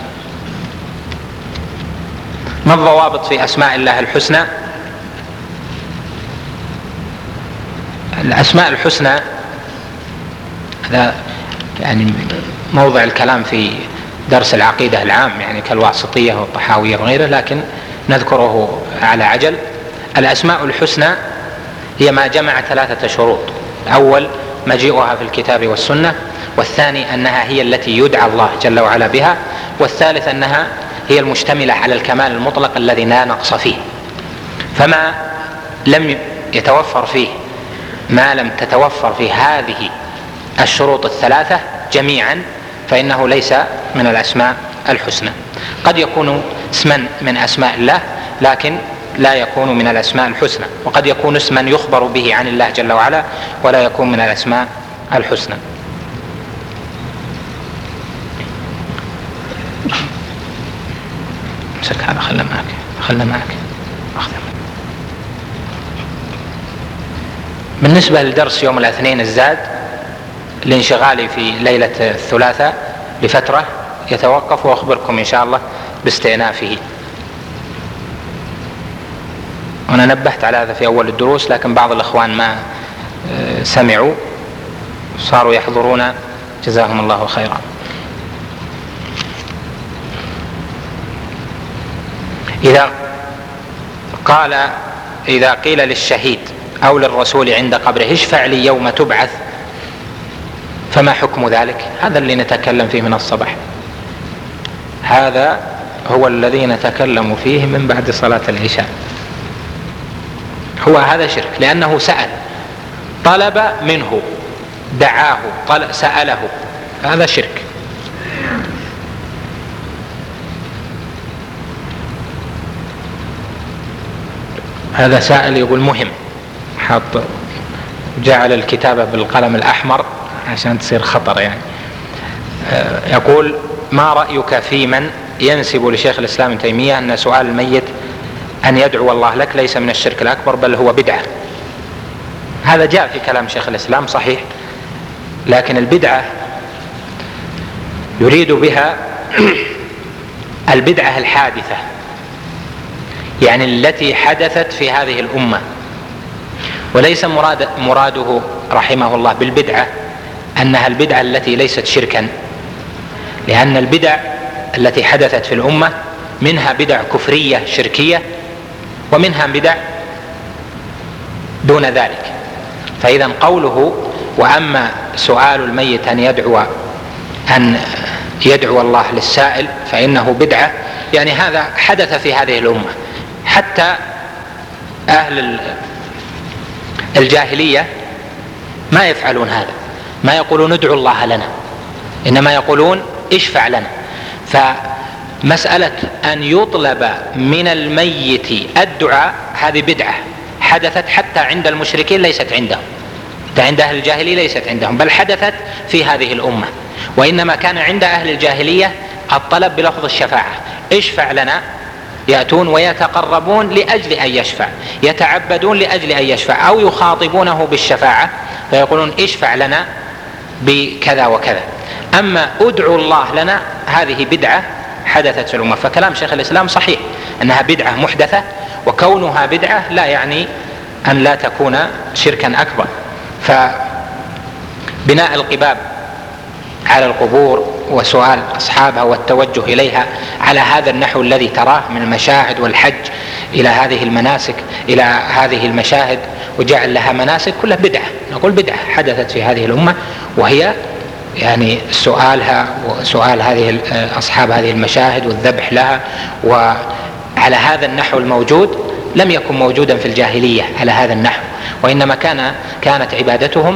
ما الضوابط في أسماء الله الحسنى؟ الأسماء الحسنى هذا يعني موضع الكلام في درس العقيدة العام، يعني كالواسطية والطحاوية وغيره، لكن نذكره على عجل. الأسماء الحسنى هي ما جمع ثلاثة شروط: الأول مجيئها في الكتاب والسنة، والثاني أنها هي التي يدعى الله جل وعلا بها، والثالث أنها هي المشتملة على الكمال المطلق الذي لا نقص فيه. فما لم يتوفر فيه ما لم تتوفر في هذه الشروط الثلاثة جميعا فإنه ليس من الأسماء الحسنى. قد يكون اسما من أسماء الله لكن لا يكون من الأسماء الحسنى، وقد يكون اسما يخبر به عن الله جل وعلا ولا يكون من الأسماء الحسنى. امسك هذا، خلنا معك خلنا معك أخذ. بالنسبة لدرس يوم الاثنين الزاد لانشغالي في ليلة الثلاثاء لفترة يتوقف، وأخبركم إن شاء الله باستئنافه. وأنا نبهت على هذا في أول الدروس، لكن بعض الأخوان ما سمعوا صاروا يحضرون، جزاهم الله خيرا. إذا قال إذا قيل للشهيد أو للرسول عند قبره اشفع لي يوم تبعث، فما حكم ذلك؟ هذا اللي نتكلم فيه من الصباح، هذا هو الذي نتكلم فيه من بعد صلاة العشاء. هو هذا شرك، لأنه سأل، طلب منه، دعاه، طلب سأله، هذا شرك. هذا سائل يقول مهم، حط جعل الكتابة بالقلم الأحمر عشان تصير خطر يعني. يقول ما رأيك في من ينسب لشيخ الإسلام ابن تيمية أن سؤال الميت أن يدعو الله لك ليس من الشرك الأكبر بل هو بدعة؟ هذا جاء في كلام شيخ الإسلام صحيح، لكن البدعة يريد بها البدعة الحادثة، يعني التي حدثت في هذه الأمة، وليس مراد مراده رحمه الله بالبدعة أنها البدعة التي ليست شركا، لأن البدع التي حدثت في الأمة منها بدع كفرية شركية، ومنها بدع دون ذلك. فإذا قوله وأما سؤال الميت أن يدعو أن يدعو الله للسائل فإنه بدعة، يعني هذا حدث في هذه الأمة. حتى أهل الجاهلية ما يفعلون هذا، ما يقولون ادعوا الله لنا، إنما يقولون اشفع لنا. فمسألة أن يطلب من الميت الدعاء هذه بدعة حدثت حتى عند المشركين، ليست عندهم، عند أهل الجاهلية ليست عندهم، بل حدثت في هذه الأمة. وإنما كان عند أهل الجاهلية الطلب بلفظ الشفاعة، اشفع لنا، يأتون ويتقربون لأجل أن يشفع، يتعبدون لأجل أن يشفع، أو يخاطبونه بالشفاعة فيقولون اشفع لنا بكذا وكذا. أما ادعوا الله لنا هذه بدعة حدثت في الأمة. فكلام شيخ الإسلام صحيح أنها بدعة محدثة، وكونها بدعة لا يعني أن لا تكون شركا أكبر. فبناء القباب على القبور وسؤال أصحابها والتوجه إليها على هذا النحو الذي تراه من المشاهد والحج إلى هذه المناسك إلى هذه المشاهد وجعل لها مناسك، كلها بدعة. نقول بدعة حدثت في هذه الأمة، وهي يعني سؤالها وسؤال هذه أصحاب هذه المشاهد والذبح لها وعلى هذا النحو الموجود لم يكن موجودا في الجاهلية على هذا النحو، وإنما كان كانت عبادتهم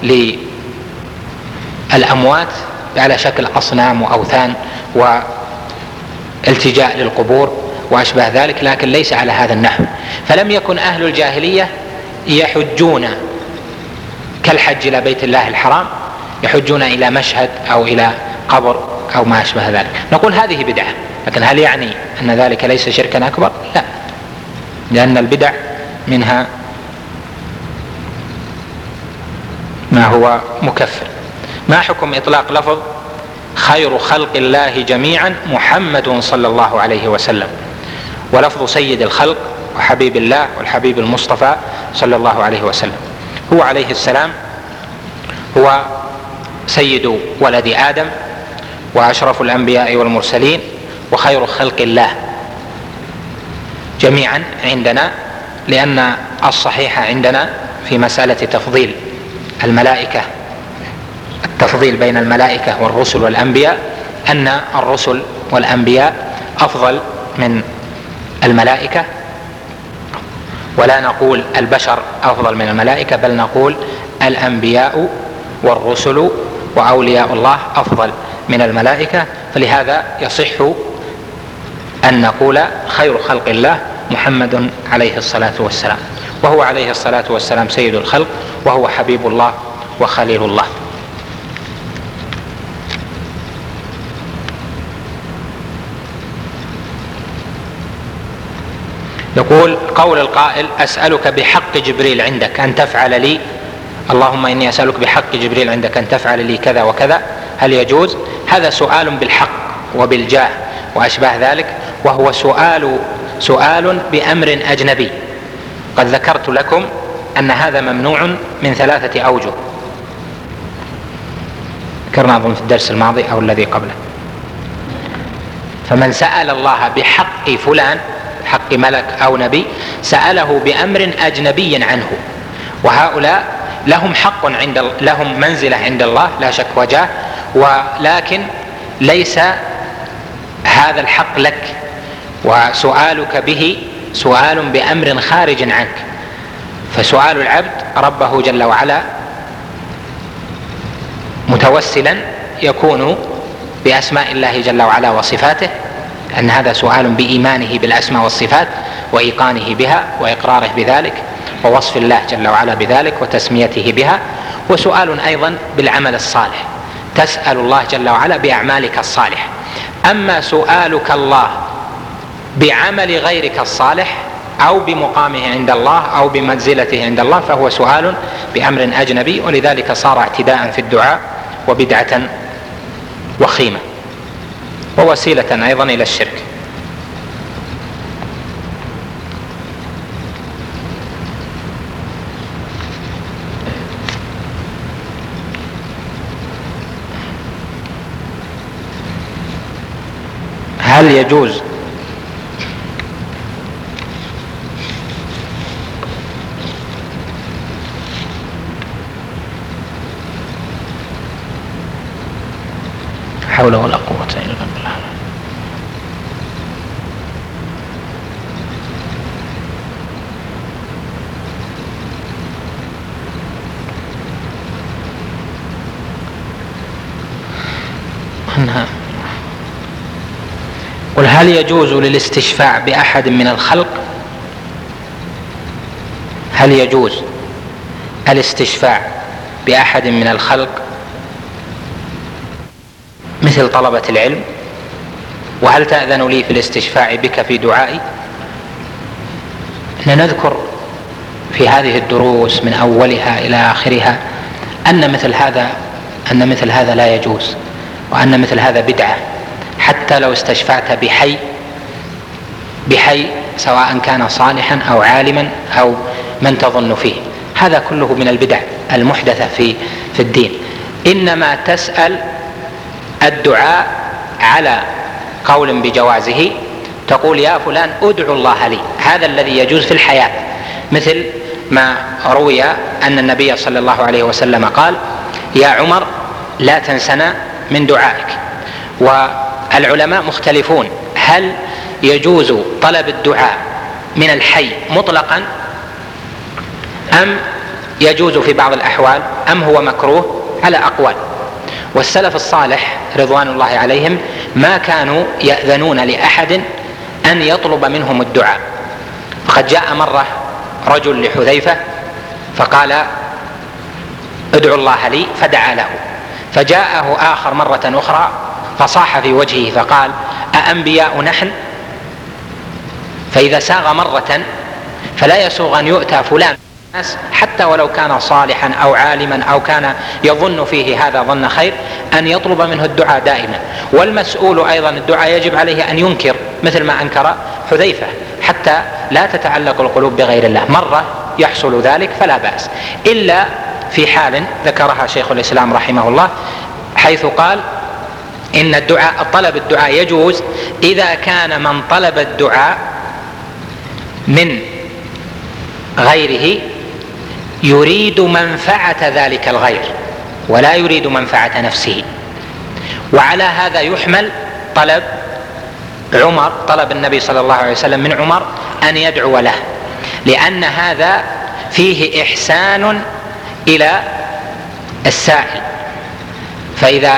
للأموات على شكل أصنام وأوثان والتجاء للقبور وأشبه ذلك، لكن ليس على هذا النحو. فلم يكن أهل الجاهلية يحجون كالحج إلى بيت الله الحرام، يحجون إلى مشهد أو إلى قبر أو ما أشبه ذلك. نقول هذه بدعة، لكن هل يعني أن ذلك ليس شركا أكبر؟ لا، لأن البدع منها ما هو مكفر. ما حكم إطلاق لفظ خير خلق الله جميعا محمد صلى الله عليه وسلم، ولفظ سيد الخلق وحبيب الله والحبيب المصطفى صلى الله عليه وسلم؟ هو عليه السلام هو سيد ولد آدم وأشرف الأنبياء والمرسلين وخير خلق الله جميعا عندنا، لأن الصحيح عندنا في مسألة تفضيل الملائكة، التفضيل بين الملائكة والرسل والأنبياء، أن الرسل والأنبياء أفضل من الملائكة، ولا نقول البشر أفضل من الملائكة، بل نقول الأنبياء والرسل وأولياء الله أفضل من الملائكة. فلهذا يصح أن نقول خير خلق الله محمد عليه الصلاة والسلام، وهو عليه الصلاة والسلام سيد الخلق، وهو حبيب الله وخليل الله. يقول قول القائل أسألك بحق جبريل عندك أن تفعل لي، اللهم إني أسألك بحق جبريل عندك أن تفعل لي كذا وكذا، هل يجوز؟ هذا سؤال بالحق وبالجاه وأشباه ذلك، وهو سؤال سؤال بأمر أجنبي. قد ذكرت لكم أن هذا ممنوع من ثلاثة أوجه، ذكرنا أظن في الدرس الماضي أو الذي قبله. فمن سأل الله بحق فلان، حق ملك أو نبي، سأله بأمر أجنبي عنه، وهؤلاء لهم حق عند لهم منزلة عند الله لا شك وجاه، ولكن ليس هذا الحق لك، وسؤالك به سؤال بأمر خارج عنك. فسؤال العبد ربه جل وعلا متوسلا يكون بأسماء الله جل وعلا وصفاته، أن هذا سؤال بإيمانه بالأسماء والصفات وإيقانه بها وإقراره بذلك ووصف الله جل وعلا بذلك وتسميته بها، وسؤال أيضا بالعمل الصالح، تسأل الله جل وعلا بأعمالك الصالحة. أما سؤالك الله بعمل غيرك الصالح أو بمقامه عند الله أو بمنزلته عند الله فهو سؤال بأمر أجنبي، ولذلك صار اعتداء في الدعاء وبدعة وخيمة ووسيلة أيضا إلى الشرك. هل يجوز حول ولا قوة إلا بالله. قل هل يجوز للاستشفاع بأحد من الخلق؟ هل يجوز الاستشفاع بأحد من الخلق مثل طلبة العلم؟ وهل تأذن لي في الاستشفاع بك في دعائي؟ نذكر في هذه الدروس من أولها إلى آخرها أن مثل هذا أن مثل هذا لا يجوز، وأن مثل هذا بدعة، حتى لو استشفعت بحي بحي سواء كان صالحا أو عالما أو من تظن فيه، هذا كله من البدع المحدثة في في الدين. إنما تسأل الدعاء على قول بجوازه، تقول يا فلان ادعو الله لي، هذا الذي يجوز في الحياة، مثل ما روي أن النبي صلى الله عليه وسلم قال يا عمر لا تنسنا من دعائك. والعلماء مختلفون هل يجوز طلب الدعاء من الحي مطلقا أم يجوز في بعض الأحوال أم هو مكروه، على أقوال. والسلف الصالح رضوان الله عليهم ما كانوا يأذنون لأحد أن يطلب منهم الدعاء. فقد جاء مرة رجل لحذيفة فقال ادعو الله لي فدعا له، فجاءه آخر مرة أخرى فصاح في وجهه فقال أأنبياء نحن؟ فإذا ساغ مرة فلا يسوغ أن يؤتى فلان حتى ولو كان صالحا أو عالما أو كان يظن فيه هذا ظن خير أن يطلب منه الدعاء دائما. والمسؤول أيضا الدعاء يجب عليه أن ينكر مثل ما أنكر حذيفة حتى لا تتعلق القلوب بغير الله. مرة يحصل ذلك فلا بأس، إلا في حال ذكرها شيخ الإسلام رحمه الله حيث قال إن الدعاء طلب الدعاء يجوز إذا كان من طلب الدعاء من غيره يريد منفعة ذلك الغير ولا يريد منفعة نفسه. وعلى هذا يحمل طلب عمر، طلب النبي صلى الله عليه وسلم من عمر أن يدعو له، لأن هذا فيه إحسان إلى السائل. فإذا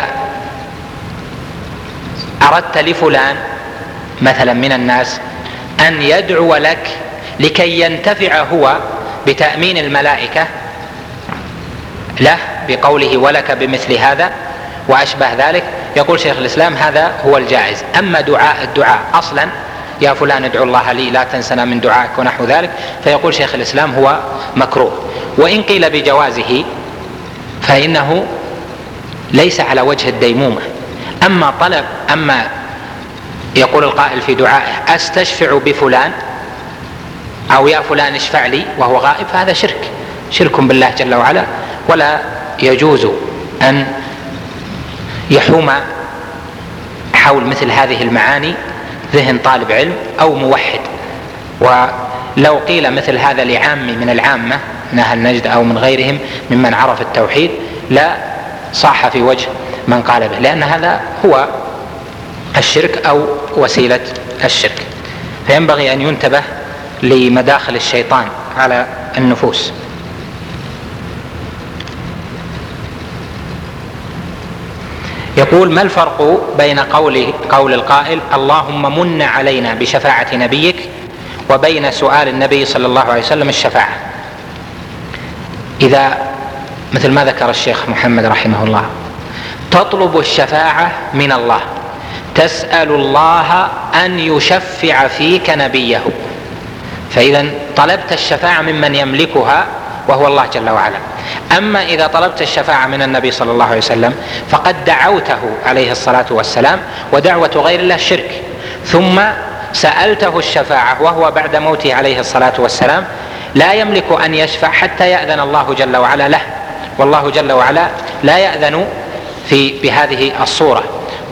أردت لفلان مثلا من الناس أن يدعو لك لكي ينتفع هو بتأمين الملائكة له بقوله ولك بمثل هذا وأشبه ذلك، يقول شيخ الإسلام هذا هو الجائز. أما دعاء الدعاء أصلا يا فلان ادعو الله لي لا تنسنا من دعائك ونحو ذلك، فيقول شيخ الإسلام هو مكروه. وإن قيل بجوازه فإنه ليس على وجه الديمومة. أما طلب أما يقول القائل في دعائه أستشفع بفلان أو يا فلان اشفع لي وهو غائب، فهذا شرك شرك بالله جل وعلا، ولا يجوز أن يحوم حول مثل هذه المعاني ذهن طالب علم أو موحد. ولو قيل مثل هذا لعام من العامة من أهل نجد أو من غيرهم ممن عرف التوحيد لا صح في وجه من قال به، لأن هذا هو الشرك أو وسيلة الشرك. فينبغي أن ينتبه لمداخل الشيطان على النفوس. يقول ما الفرق بين قول قول القائل اللهم من علينا بشفاعة نبيك وبين سؤال النبي صلى الله عليه وسلم الشفاعة؟ إذا مثل ما ذكر الشيخ محمد رحمه الله تطلب الشفاعة من الله، تسأل الله أن يشفع فيك نبيه، فإذا طلبت الشفاعة ممن يملكها وهو الله جل وعلا. أما إذا طلبت الشفاعة من النبي صلى الله عليه وسلم فقد دعوته عليه الصلاة والسلام، ودعوة غير الله شرك، ثم سألته الشفاعة وهو بعد موته عليه الصلاة والسلام لا يملك أن يشفع حتى يأذن الله جل وعلا له، والله جل وعلا لا يأذن في بهذه الصورة.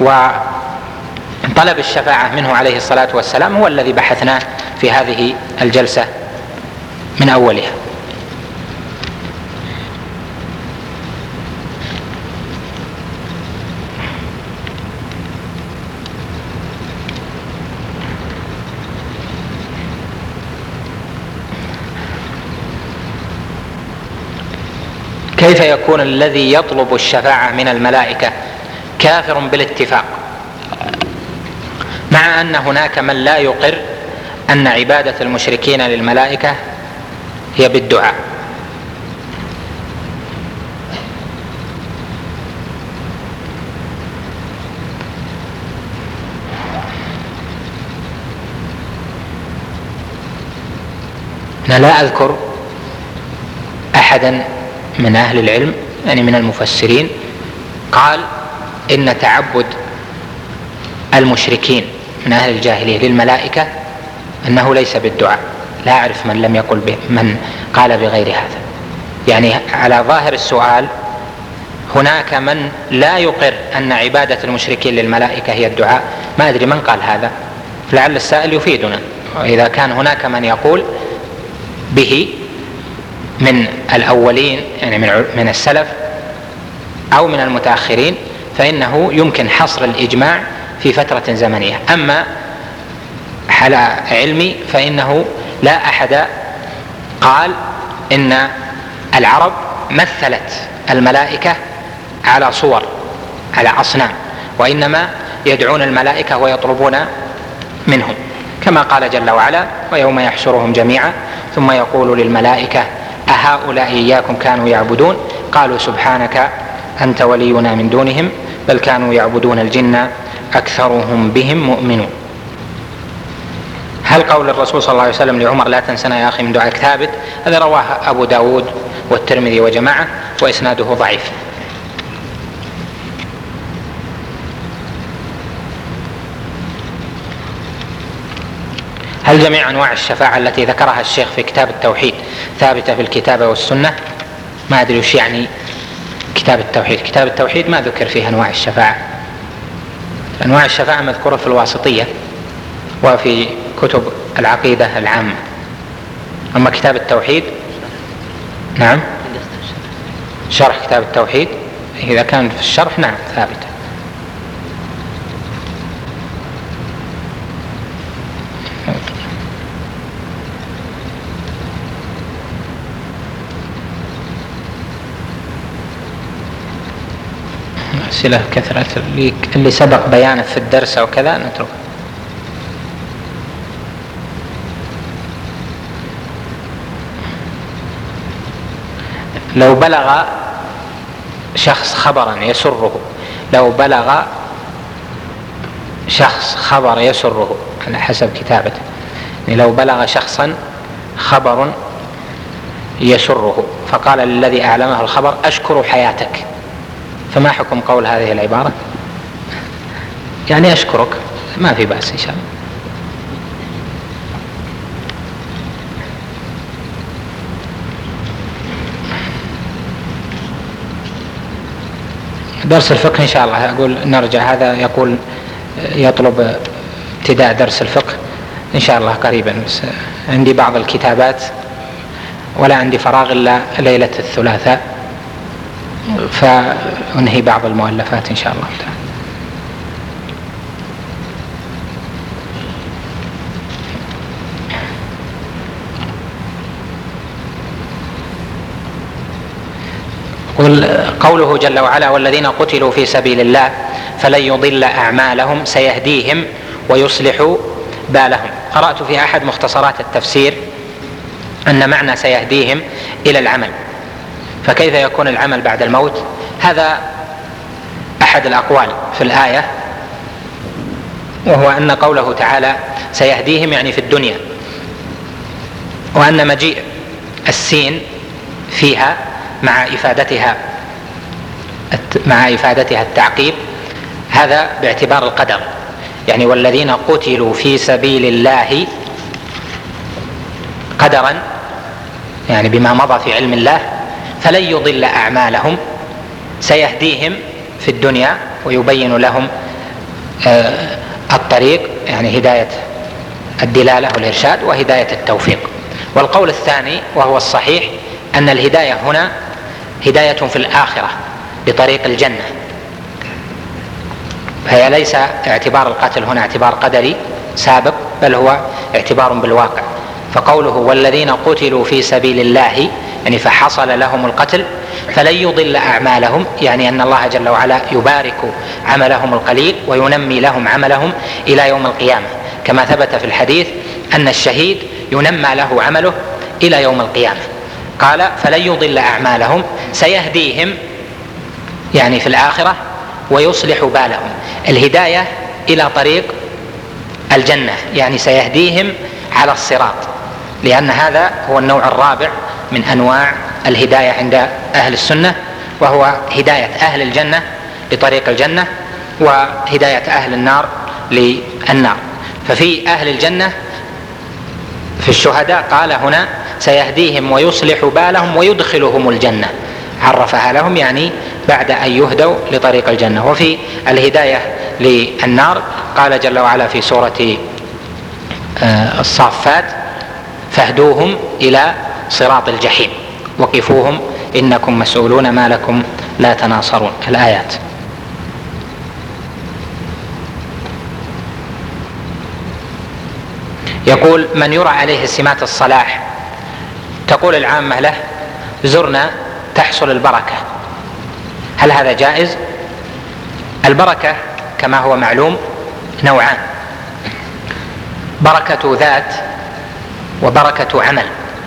وطلب الشفاعة منه عليه الصلاة والسلام هو الذي بحثناه في هذه الجلسة من أولها. كيف يكون الذي يطلب الشفاعة من الملائكة كافر بالاتفاق، مع أن هناك من لا يقر أن عبادة المشركين للملائكة هي بالدعاء؟ أنا لا أذكر أحدا من أهل العلم يعني من المفسرين قال إن تعبد المشركين من أهل الجاهلية للملائكة أنه ليس بالدعاء. لا أعرف من لم يقل به، من قال بغير هذا. يعني على ظاهر السؤال هناك من لا يقر أن عبادة المشركين للملائكة هي الدعاء. ما أدري من قال هذا، فلعل السائل يفيدنا. وإذا كان هناك من يقول به من الأولين يعني من السلف أو من المتأخرين فإنه يمكن حصر الإجماع في فترة زمنية. أما على علمي فإنه لا أحد قال إن العرب مثلت الملائكة على صور على أصنام، وإنما يدعون الملائكة ويطلبون منهم، كما قال جل وعلا: ويوم يحشرهم جميعا ثم يقول للملائكة أهؤلاء إياكم كانوا يعبدون قالوا سبحانك أنت ولينا من دونهم بل كانوا يعبدون الجن أكثرهم بهم مؤمنون. هل قول الرسول صلى الله عليه وسلم لعمر لا تنسنا يا أخي من دعائك ثابت؟ هذا رواه أبو داود والترمذي وجماعة وإسناده ضعيف. هل جميع أنواع الشفاعة التي ذكرها الشيخ في كتاب التوحيد ثابتة في الكتاب والسنة؟ ما أدري وش يعني كتاب التوحيد. كتاب التوحيد ما ذكر فيه أنواع الشفاعة. أنواع الشفاعة مذكورة في الواسطية وفي كتب العقيدة العامة. أما كتاب التوحيد نعم شرح كتاب التوحيد إذا كان في الشرح نعم ثابتة. أسئلة كثرة اللي, اللي سبق بيانه في الدرس أو كذا نترك. لو بلغ شخص خبرا يسره لو بلغ شخص خبر يسره على حسب كتابته، يعني لو بلغ شخصا خبر يسره فقال للذي أعلمه الخبر أشكر حياتك، فما حكم قول هذه العبارة؟ يعني أشكرك، ما في بأس إن شاء الله. درس الفقه إن شاء الله أقول نرجع. هذا يقول يطلب ابتداء درس الفقه إن شاء الله قريبا، بس عندي بعض الكتابات ولا عندي فراغ إلا ليلة الثلاثاء، فأنهي بعض المؤلفات إن شاء الله تعالى. قوله جل وعلا: والذين قتلوا في سبيل الله فلن يضل أعمالهم سيهديهم ويصلح بالهم. قرأت في أحد مختصرات التفسير أن معنى سيهديهم إلى العمل، فكيف يكون العمل بعد الموت؟ هذا أحد الأقوال في الآية، وهو أن قوله تعالى سيهديهم يعني في الدنيا، وأن مجيء السين فيها مع إفادتها مع إفادتها التعقيب، هذا باعتبار القدر، يعني والذين قتلوا في سبيل الله قدرا يعني بما مضى في علم الله فلن يضل أعمالهم سيهديهم في الدنيا ويبين لهم آه الطريق، يعني هداية الدلالة والإرشاد وهداية التوفيق. والقول الثاني وهو الصحيح أن الهداية هنا هداية في الآخرة بطريق الجنة، فهي ليس اعتبار القتل هنا اعتبار قدري سابق، بل هو اعتبار بالواقع. فقوله والذين قتلوا في سبيل الله يعني فحصل لهم القتل فلن يضل أعمالهم، يعني أن الله جل وعلا يبارك عملهم القليل وينمي لهم عملهم إلى يوم القيامة، كما ثبت في الحديث أن الشهيد ينمى له عمله إلى يوم القيامة. قال فلن يضل أعمالهم، سيهديهم يعني في الآخرة ويصلح بالهم. الهداية إلى طريق الجنة، يعني سيهديهم على الصراط، لأن هذا هو النوع الرابع من أنواع الهداية عند أهل السنة، وهو هداية أهل الجنة لطريق الجنة وهداية أهل النار للنار. ففي أهل الجنة في الشهداء قال هنا سيهديهم ويصلح بالهم ويدخلهم الجنة، عرفها لهم يعني بعد أن يهدوا لطريق الجنة. وفي الهداية للنار قال جل وعلا في سورة الصافات فاهدوهم إلى صراط الجحيم وقفوهم إنكم مسؤولون ما لكم لا تناصرون، الآيات. يقول من يرى عليه سمات الصلاح تقول العامة له زرنا تحصل البركة، هل هذا جائز؟ البركة كما هو معلوم نوعان، بركة ذات وبركة عمل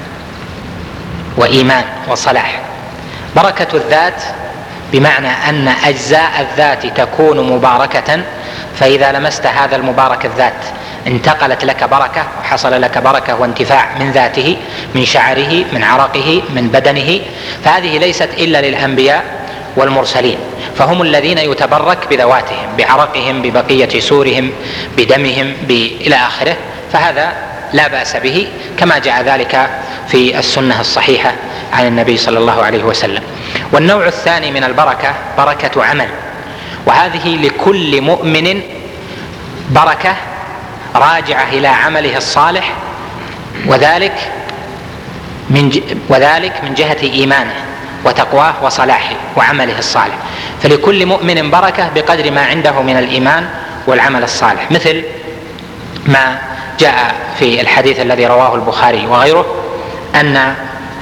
وإيمان وصلاح. بركة الذات بمعنى أن أجزاء الذات تكون مباركة، فإذا لمست هذا المبارك الذات انتقلت لك بركة وحصل لك بركة وانتفاع من ذاته، من شعره، من عرقه، من بدنه، فهذه ليست إلا للأنبياء والمرسلين، فهم الذين يتبرك بذواتهم، بعرقهم، ببقية سورهم، بدمهم، إلى آخره، فهذا لا بأس به كما جاء ذلك في السنة الصحيحة عن النبي صلى الله عليه وسلم. والنوع الثاني من البركة بركة عمل، وهذه لكل مؤمن بركة راجعة إلى عمله الصالح، وذلك من ج... وذلك من جهة إيمانه وتقواه وصلاحه وعمله الصالح. فلكل مؤمن بركة بقدر ما عنده من الإيمان والعمل الصالح، مثل ما جاء في الحديث الذي رواه البخاري وغيره أن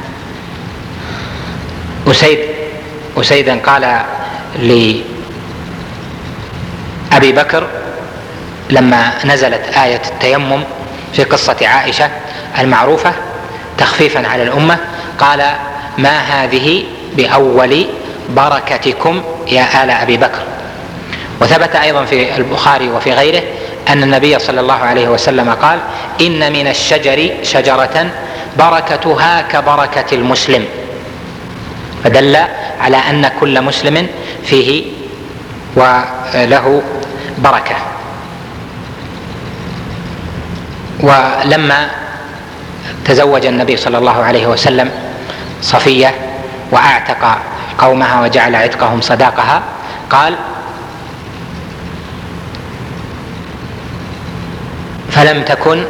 أسيد أسيدا قال لأبي بكر لما نزلت آية التيمم في قصة عائشة المعروفة تخفيفا على الأمة، قال ما هذه بأول بركتكم يا آل أبي بكر. وثبت أيضا في البخاري وفي غيره أن النبي صلى الله عليه وسلم قال إن من الشجر شجرة بركتها كبركة المسلم، فدل على أن كل مسلم فيه وله بركة. ولما تزوج النبي صلى الله عليه وسلم صفية وأعتق قومها وجعل عتقهم صداقها قال فلم تكن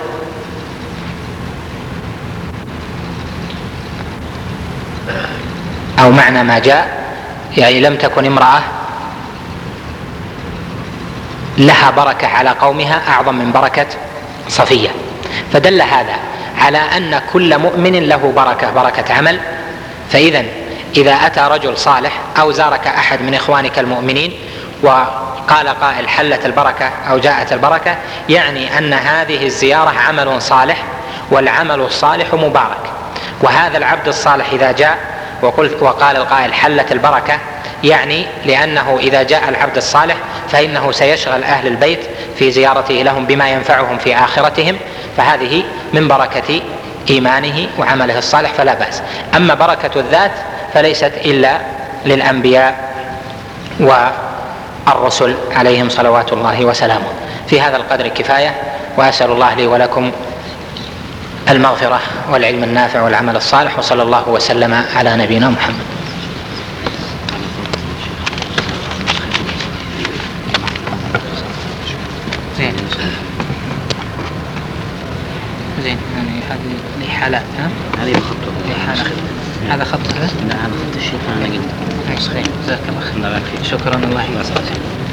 أو معنى ما جاء يعني لم تكن امرأة لها بركة على قومها أعظم من بركة صفية، فدل هذا على أن كل مؤمن له بركة، بركة عمل. فإذا إذا أتى رجل صالح أو زارك أحد من إخوانك المؤمنين وقال قائل حلت البركة أو جاءت البركة، يعني أن هذه الزيارة عمل صالح، والعمل الصالح مبارك. وهذا العبد الصالح إذا جاء وقلت وقال القائل حلت البركة، يعني لأنه إذا جاء العبد الصالح فإنه سيشغل أهل البيت في زيارته لهم بما ينفعهم في آخرتهم، فهذه من بركة إيمانه وعمله الصالح فلا بأس. أما بركة الذات فليست إلا للأنبياء والرسل عليهم صلوات الله وسلامه. في هذا القدر كفاية، وأسأل الله لي ولكم المغفرة والعلم النافع والعمل الصالح، وصلى الله وسلم على نبينا محمد. زين زين يعني هذه لي حالات، ها هذه خطه لي حالة. هذا خط هذا؟ لا هذا خط الشيخ أنا قلت. جزاك الله خير. شكرا الله يجزاك.